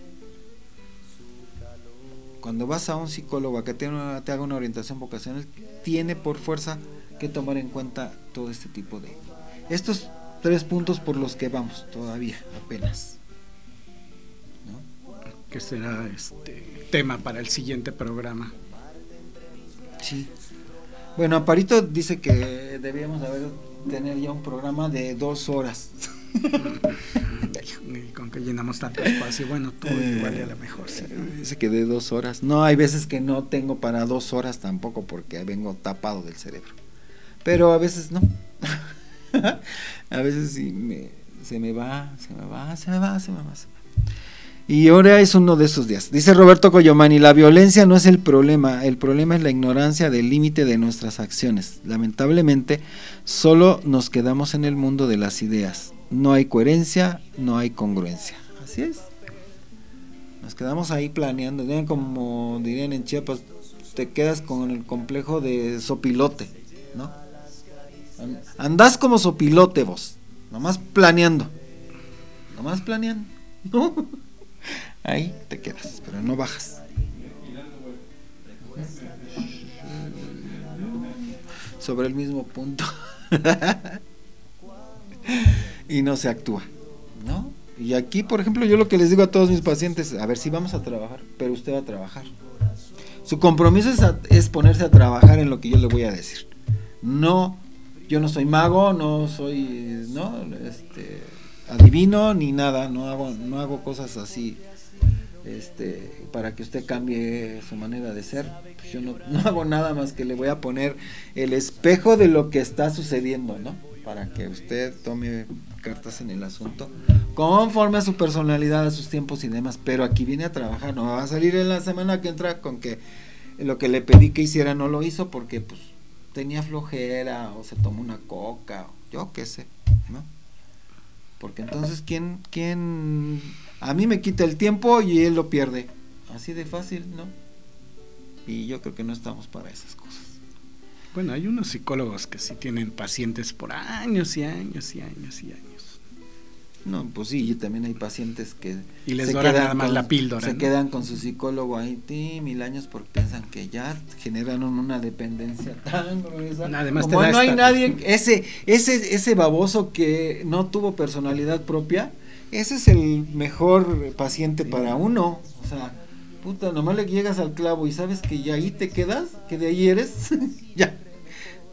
Cuando vas a un psicólogo a que te, te haga una orientación vocacional, tiene por fuerza que tomar en cuenta todo este tipo de... Estos tres puntos por los que vamos todavía, apenas, ¿no? Que será este tema para el siguiente programa. Sí. Bueno, Aparito dice que debíamos haber tener ya un programa de dos horas. Y con que llenamos tanto espacio, bueno, tú eh, igual a lo mejor sí. Dice que de dos horas. No, hay veces que no tengo para dos horas tampoco, porque vengo tapado del cerebro. Pero a veces no. A veces sí me, se me va, se me va, se me va, se me va, se me va. Y ahora es uno de esos días. Dice Roberto Coyomani, la violencia no es el problema, el problema es la ignorancia del límite de nuestras acciones. Lamentablemente, solo nos quedamos en el mundo de las ideas. No hay coherencia, no hay congruencia. Así es. Nos quedamos ahí planeando, como dirían en Chiapas, te quedas con el complejo de sopilote, ¿no? Andás como sopilote vos, nomás planeando, nomás planeando, ¿no? Ahí te quedas, pero no bajas. Sobre el mismo punto. Y no se actúa, ¿no? Y aquí, por ejemplo, yo lo que les digo a todos mis pacientes, a ver, si vamos a trabajar, pero usted va a trabajar. Su compromiso es, a, es ponerse a trabajar en lo que yo le voy a decir. No, yo no soy mago, no soy, no, este, adivino ni nada, no hago, no hago cosas así, este, para que usted cambie su manera de ser. Pues yo no, no hago nada más que le voy a poner el espejo de lo que está sucediendo, ¿no? Para que usted tome cartas en el asunto, conforme a su personalidad, a sus tiempos y demás. Pero aquí viene a trabajar, no va a salir en la semana que entra con que lo que le pedí que hiciera no lo hizo porque pues tenía flojera o se tomó una coca, o yo qué sé, ¿no? Porque entonces quién quién a mí me quita el tiempo y él lo pierde, así de fácil, ¿no? Y yo creo que no estamos para esas cosas. Bueno, hay unos psicólogos que sí tienen pacientes por años y años y años y años. No, pues sí, y también hay pacientes que y les dura nada más con, la píldora, se ¿no? quedan con su psicólogo ahí tí, mil años porque piensan que ya generaron una dependencia tan gruesa. Además, como te no hay esta... nadie, ese, ese, ese baboso que no tuvo personalidad propia, ese es el mejor paciente sí. Para uno. O sea, puta, nomás le llegas al clavo y sabes que ya ahí te quedas, que de ahí eres, ya.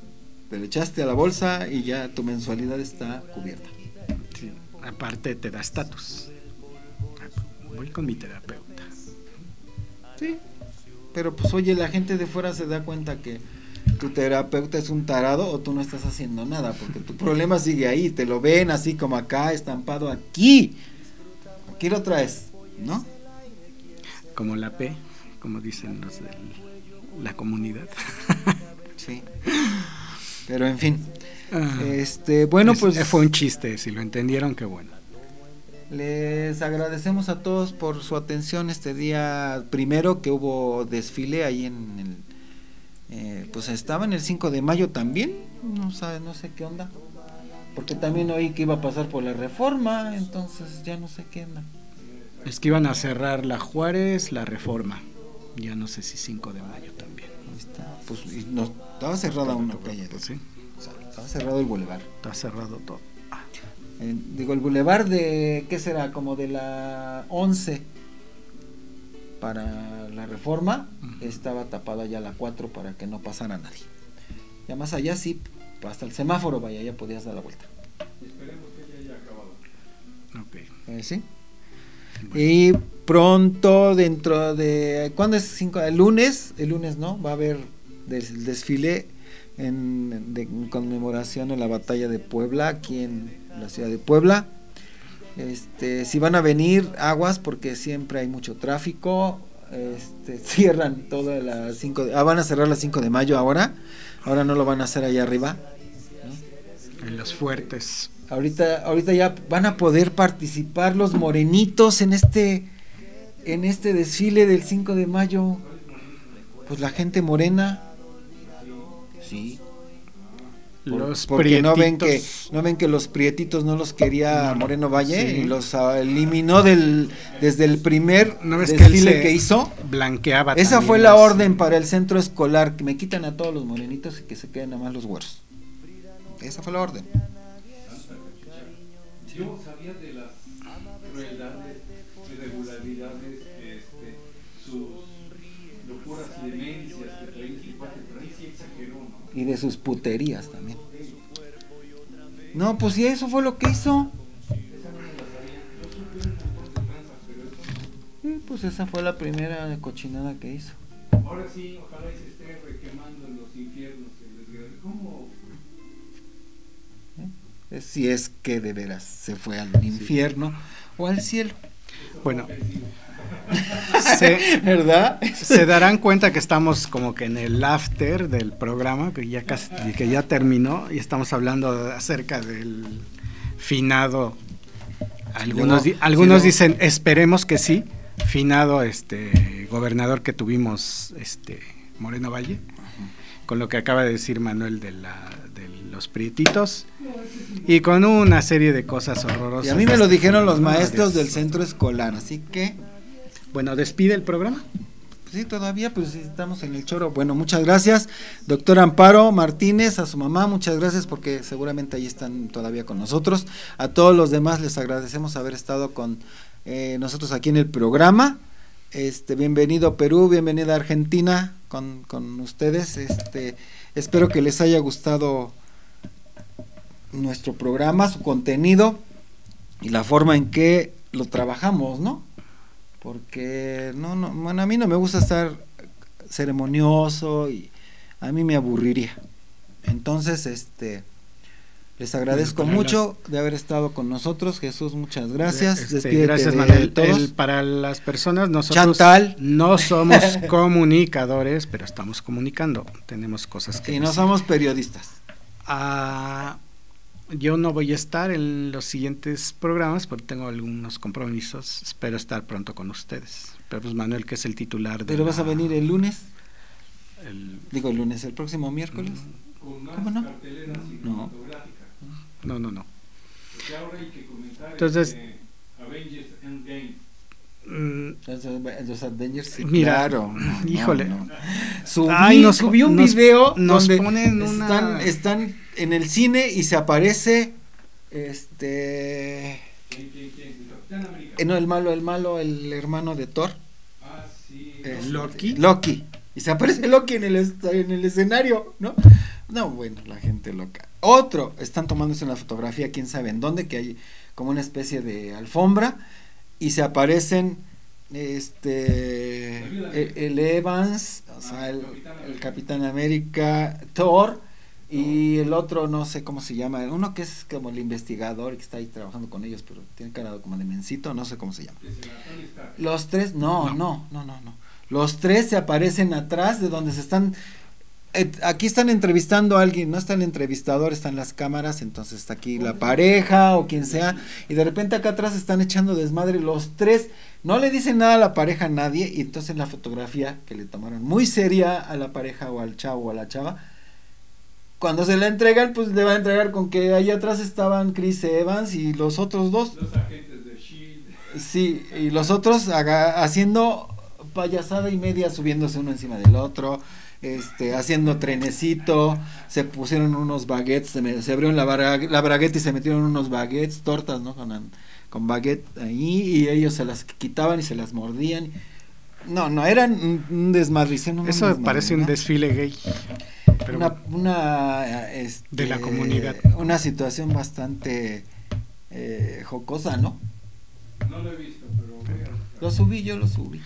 te lo echaste a la bolsa y ya tu mensualidad está cubierta. Sí. Aparte te da estatus. Voy con mi terapeuta. Sí, pero pues oye, la gente de fuera se da cuenta que tu terapeuta es un tarado o tú no estás haciendo nada, porque tu problema sigue ahí, te lo ven así como acá, estampado aquí. ¿Qué lo traes? ¿No? Como la P, como dicen los de la comunidad. Sí. Pero en fin. Ah, este, bueno, es, pues fue un chiste, si lo entendieron, qué bueno. les agradecemos a todos por su atención este día primero que hubo desfile ahí en el eh, pues estaba en el cinco de mayo también, no sabe, no sé qué onda. Porque también oí que iba a pasar por la Reforma, entonces ya no sé qué onda. Es que iban a cerrar la Juárez, la Reforma. Ya no sé si cinco de mayo también. Ahí está. Pues y no, estaba cerrada una calle. Pues sí, O sea, estaba cerrado el bulevar. está cerrado todo. Ah, Eh, digo, el bulevar de, ¿qué será? Como de la once para la Reforma, Ujú. estaba tapada ya la cuatro para que no pasara nadie. Ya más allá sí, hasta el semáforo, vaya, ya podías dar la vuelta. Esperemos que ya haya acabado. ok. Eh, ¿Sí? Bueno. Y pronto, dentro de, ¿cuándo es? cinco, el lunes, el lunes no, va a haber des, desfile en, de, en conmemoración a la batalla de Puebla, aquí en la ciudad de Puebla. Este, si van a venir, aguas, porque siempre hay mucho tráfico. Este, cierran todas las cinco de, ah, van a cerrar las cinco de mayo ahora, ahora no lo van a hacer allá arriba, ¿no? En los fuertes. Ahorita, ahorita ya van a poder participar los morenitos en este, en este desfile del cinco de mayo. Pues la gente morena. Sí. Por- Los porque no ven que prietitos. no ven que los prietitos no los quería No, Moreno Valle sí. y los ah, eliminó del desde el primer ¿No ves que él desfile se que hizo. blanqueaba? Esa también fue la las- orden para el centro escolar, que me quitan a todos los morenitos y que se queden nada más los güeros. Esa fue la orden. Yo sabía de las crueldades, irregularidades, este, sus locuras y demencias que traía ese cuate, pero ahí sí exageró, ¿no? Y de sus puterías también. No, pues sí, eso fue lo que hizo. Esa no me la sabía. Yo supe un montón de tranzas, pero eso Sí, pues esa fue la primera cochinada que hizo. no. Ahora sí, ojalá y se esté requemando en los infiernos el desgraciado. ¿Cómo? Eh, Si es que de veras se fue al infierno o al cielo. Bueno, se, ¿Verdad? se darán cuenta que estamos como que en el after del programa, que ya casi, que ya terminó, y estamos hablando acerca del finado. Algunos, luego- di- algunos sí, dicen, esperemos que sí, finado este gobernador que tuvimos, este Moreno Valle, con lo que acaba de decir Manuel de la de los prietitos y con una serie de cosas horrorosas. Y a mí me lo dijeron los No, maestros Dios. del centro escolar, así que Bueno, despide el programa. pues sí, todavía pues sí, estamos en el choro. Bueno, muchas gracias, doctor Amparo Martínez, a su mamá, muchas gracias porque seguramente ahí están todavía con nosotros. A todos los demás les agradecemos haber estado con eh, nosotros aquí en el programa. Este, bienvenido Perú, bienvenida Argentina con, con ustedes. Este, espero que les haya gustado nuestro programa, su contenido y la forma en que lo trabajamos, ¿no? Porque no, no, bueno, a mí no me gusta estar ceremonioso y a mí me aburriría. Entonces, este, les agradezco Bueno, para mucho de haber estado con nosotros. Jesús, muchas gracias. Este, Despídete gracias, de Manuel. todos. El- para las personas, nosotros Chantal. no somos comunicadores, pero estamos comunicando. Tenemos cosas que Y no decir. somos periodistas. Ah, yo no voy a estar en los siguientes programas porque tengo algunos compromisos. Espero estar pronto con ustedes. Pero pues Manuel, que es el titular de Pero vas a la- venir el lunes. el- Digo, el lunes, el próximo miércoles. Con más ¿Cómo no? carteleras cinematográficas. no, no, no. Porque ahora hay que comentar Entonces- este, Avengers Endgame. Mm, Los, los Avengers, sí, Mira, claro. No, no, híjole. no. Subí, Ay, nos- subí un nos- video nos donde ponen una- están, están en el cine y se aparece este ¿Quién, quién, quién? El Capitán América. eh, no, el malo, el malo, el hermano de Thor, Ah, sí. este, Loki. Loki. Y se aparece Loki en el est- en el escenario, ¿no? No, bueno, la gente loca. Otro, están tomándose una fotografía, quién sabe en dónde, que hay como una especie de alfombra y se aparecen este el, el Evans, o sea, el, el Capitán América, Thor y el otro no sé cómo se llama, uno que es como el investigador y que está ahí trabajando con ellos, pero tiene cara como de mencito, no sé cómo se llama. Los tres, no, no, no, no, no. Los tres se aparecen atrás de donde se están eh, aquí están entrevistando a alguien, no está el entrevistador, están las cámaras, entonces está aquí la pareja o quien sea, y de repente acá atrás están echando desmadre los tres, no le dicen nada a la pareja a nadie, y entonces la fotografía que le tomaron muy seria a la pareja o al chavo o a la chava, cuando se la entregan, pues le va a entregar con que ahí atrás estaban Chris Evans y los otros dos. Los agentes de Shield. Sí, y los otros haga, haciendo payasada y media, subiéndose uno encima del otro, este, haciendo trenecito, se pusieron unos baguettes, se, me, se abrieron la, bra, la bragueta y se metieron unos baguettes, tortas, ¿no? Con, con baguette ahí, y ellos se las quitaban y se las mordían. No, no, eran un, un desmadrición. Un Eso desmadre, parece ¿no? un desfile gay. Pero una, una este, de la comunidad. Una situación bastante eh, jocosa, ¿no? No lo he visto, pero voy a... Lo subí, yo lo subí.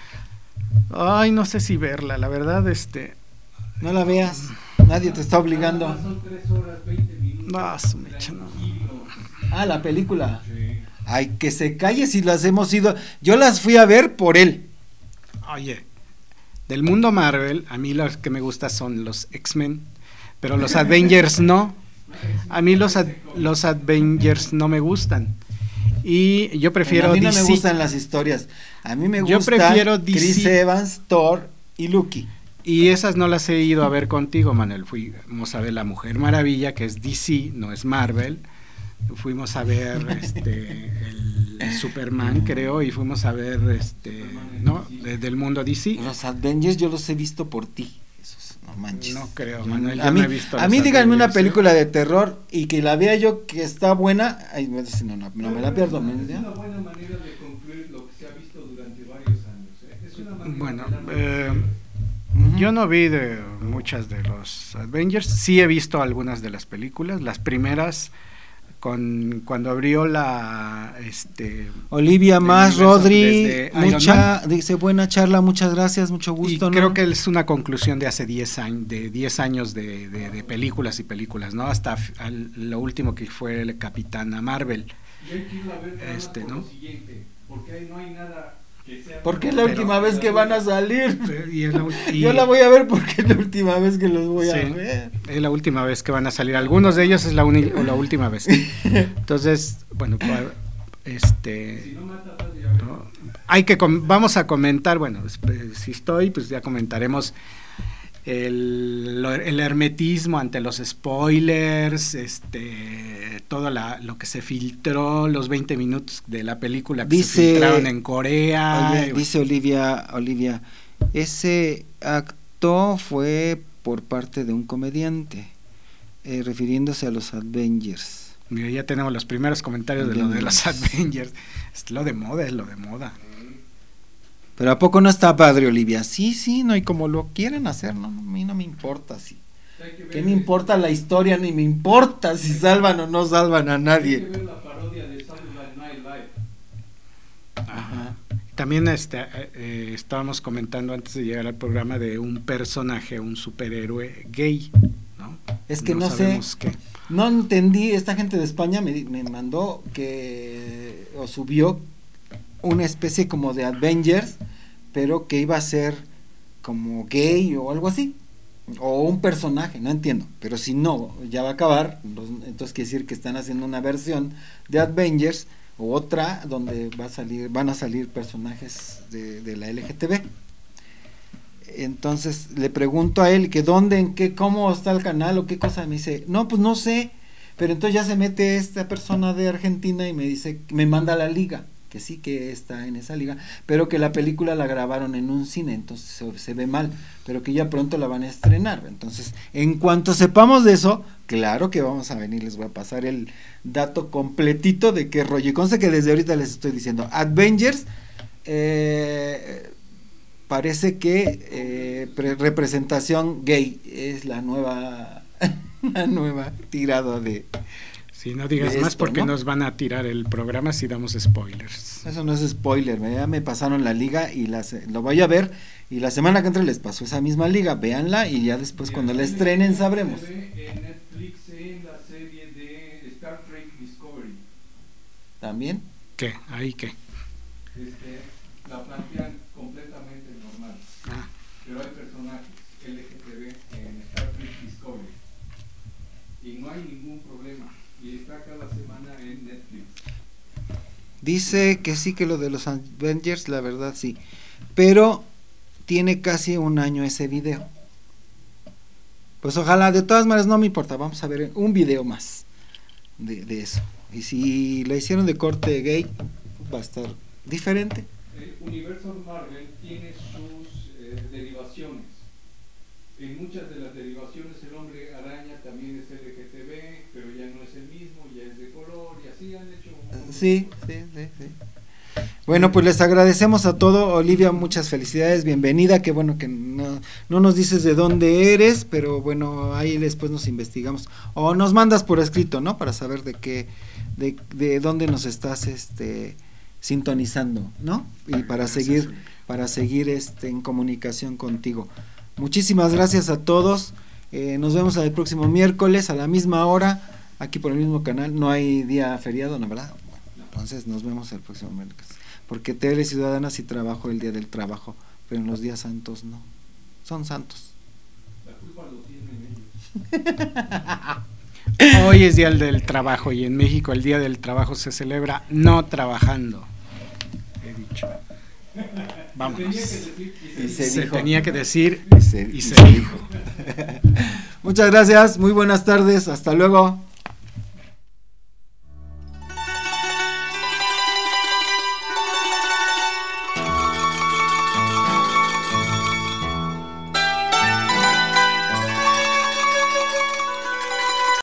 Ay, no sé si verla, la verdad, este... No la veas, nadie te está obligando. Son tres horas, veinte minutos. No, su mecha, no. Ah, la película. Sí. Ay, que se calle si las hemos ido. Yo las fui a ver por él. Oye, del mundo Marvel, a mí los que me gustan son los X-Men, pero los Avengers no. A mí los, ad, los Avengers no me gustan. Y yo prefiero A mí no D C. me gustan las historias. A mí me Yo gusta prefiero D C. Chris Evans, Thor y Loki. Y esas no las he ido a ver contigo, Manuel. Fuimos a ver La Mujer Maravilla, que es D C, no es Marvel. Fuimos a ver este el, el Superman, creo, y fuimos a ver este, ¿no? Desde el mundo D C. Los Avengers yo los he visto por ti. Esos, no manches. No creo, Yo, Manuel. Yo a mí, no he visto a los mí díganme una Avengers, ¿eh? película de terror y que la vea yo que está buena. Ay, no, no, no, no me la pierdo. Es ¿me una entiendes? buena manera de concluir lo que se ha visto durante varios años. ¿eh? Es una manera Bueno, de eh, Ujú. yo no vi de muchas de los Avengers. Sí he visto algunas de las películas. Las primeras, con cuando abrió la este Olivia el Más universo Rodri, desde Iron mucha, dice buena charla, muchas gracias, mucho y gusto. creo ¿no? que es una conclusión de hace diez años, de diez años de, de, de películas y películas, ¿no? Hasta f- al, lo último que fue el Capitana Marvel. Y hay que irla a ver nada Este, por ¿no? lo siguiente, porque ahí no hay nada que sea... Porque es la Pero- última vez que van a salir. Y es la, ul- y- Yo la voy a ver porque es la última vez que los voy a Sí. ver. Es la última vez que van a salir. Algunos de ellos es la, uni- o la última vez. Entonces, bueno, pa- este, Si no mata, padre, a ver. ¿no? Hay que com- vamos a comentar. Bueno, esp- si estoy, pues ya comentaremos el, lo- el hermetismo ante los spoilers, este, todo la, lo que se filtró, los veinte minutos de la película que Dice- se filtraron en Corea. Oye, y- dice Olivia, Olivia, ese acto fue por parte de un comediante, eh, refiriéndose a los Avengers. Mira, ya tenemos los primeros comentarios de lo de los Avengers. Es lo de moda, es lo de moda. Pero ¿a poco no está padre, Olivia? Sí, sí, no, y como lo quieren hacer, no, a mí no me importa, sí. Hay que ver, ¿Qué me importa la historia? Ni me importa si salvan o no salvan a hay que nadie. ver la parodia de Saturday Night Live. Ajá. También este, eh, eh, estábamos comentando antes de llegar al programa de un personaje, un superhéroe gay, ¿no? Es que no sé. sabemos qué. No entendí, esta gente de España me, me mandó que, o subió una especie como de Avengers, pero que iba a ser como gay o algo así, o un personaje, no entiendo, pero si no, ya va a acabar, entonces quiere decir que están haciendo una versión de Avengers, o otra donde va a salir, van a salir personajes de, de la L G T B. Entonces le pregunto a él que dónde, en qué, cómo está el canal o qué cosa, me dice, no, pues no sé, pero entonces ya se mete esta persona de Argentina y me dice, me manda la liga, que sí que está en esa liga, pero que la película la grabaron en un cine, entonces se, se ve mal, pero que ya pronto la van a estrenar. Entonces, en cuanto sepamos de eso, claro que vamos a venir, les voy a pasar el dato completito de qué rollo. Y conste que desde ahorita les estoy diciendo, Avengers, eh, parece que eh, pre- representación gay es la nueva una nueva tirada de... Sí, no digas esto, más porque ¿no? nos van a tirar el programa si damos spoilers. Eso no es spoiler, ya me pasaron la liga y la, lo voy a ver y la semana que entra les pasó esa misma liga, véanla y ya después cuando la estrenen sabremos. En Netflix en la serie de Star Trek Discovery. ¿También? ¿Qué? ¿Ahí qué? Este, la plantean completamente normal, Ah, pero hay personajes L G T B en Star Trek Discovery y no hay ningún problema y está cada semana en Netflix. Dice que sí, que lo de los Avengers, la verdad sí, pero tiene casi un año ese video. Pues ojalá, de todas maneras no me importa, vamos a ver un video más de, de eso. Y si la hicieron de corte gay, va a estar diferente. El universo Marvel tiene sus eh, derivaciones. En muchas de las derivaciones el hombre araña también es L G T B, pero ya no es el mismo, ya es de color y así han hecho. Un... Sí, sí, sí, sí. Bueno, pues les agradecemos a todo. Olivia, muchas felicidades, bienvenida. Qué bueno que no, no nos dices de dónde eres, pero bueno, ahí después nos investigamos. O nos mandas por escrito, ¿no? Para saber de qué, de, de dónde nos estás este sintonizando, ¿no? Y para seguir, para seguir este en comunicación contigo. Muchísimas gracias a todos. Eh, nos vemos el próximo miércoles a la misma hora, aquí por el mismo canal. No hay día feriado, ¿no, verdad? Bueno, entonces nos vemos el próximo miércoles. Porque Tele Ciudadana sí trabajo el día del trabajo, pero en los días santos no. Son santos. La culpa lo tienen ellos. hoy es Día del Trabajo y en México el Día del Trabajo se celebra no trabajando. He dicho. Vámonos. Y se, Se dijo. tenía que decir Y se, y y se se dijo. dijo. Muchas gracias, muy buenas tardes, hasta luego.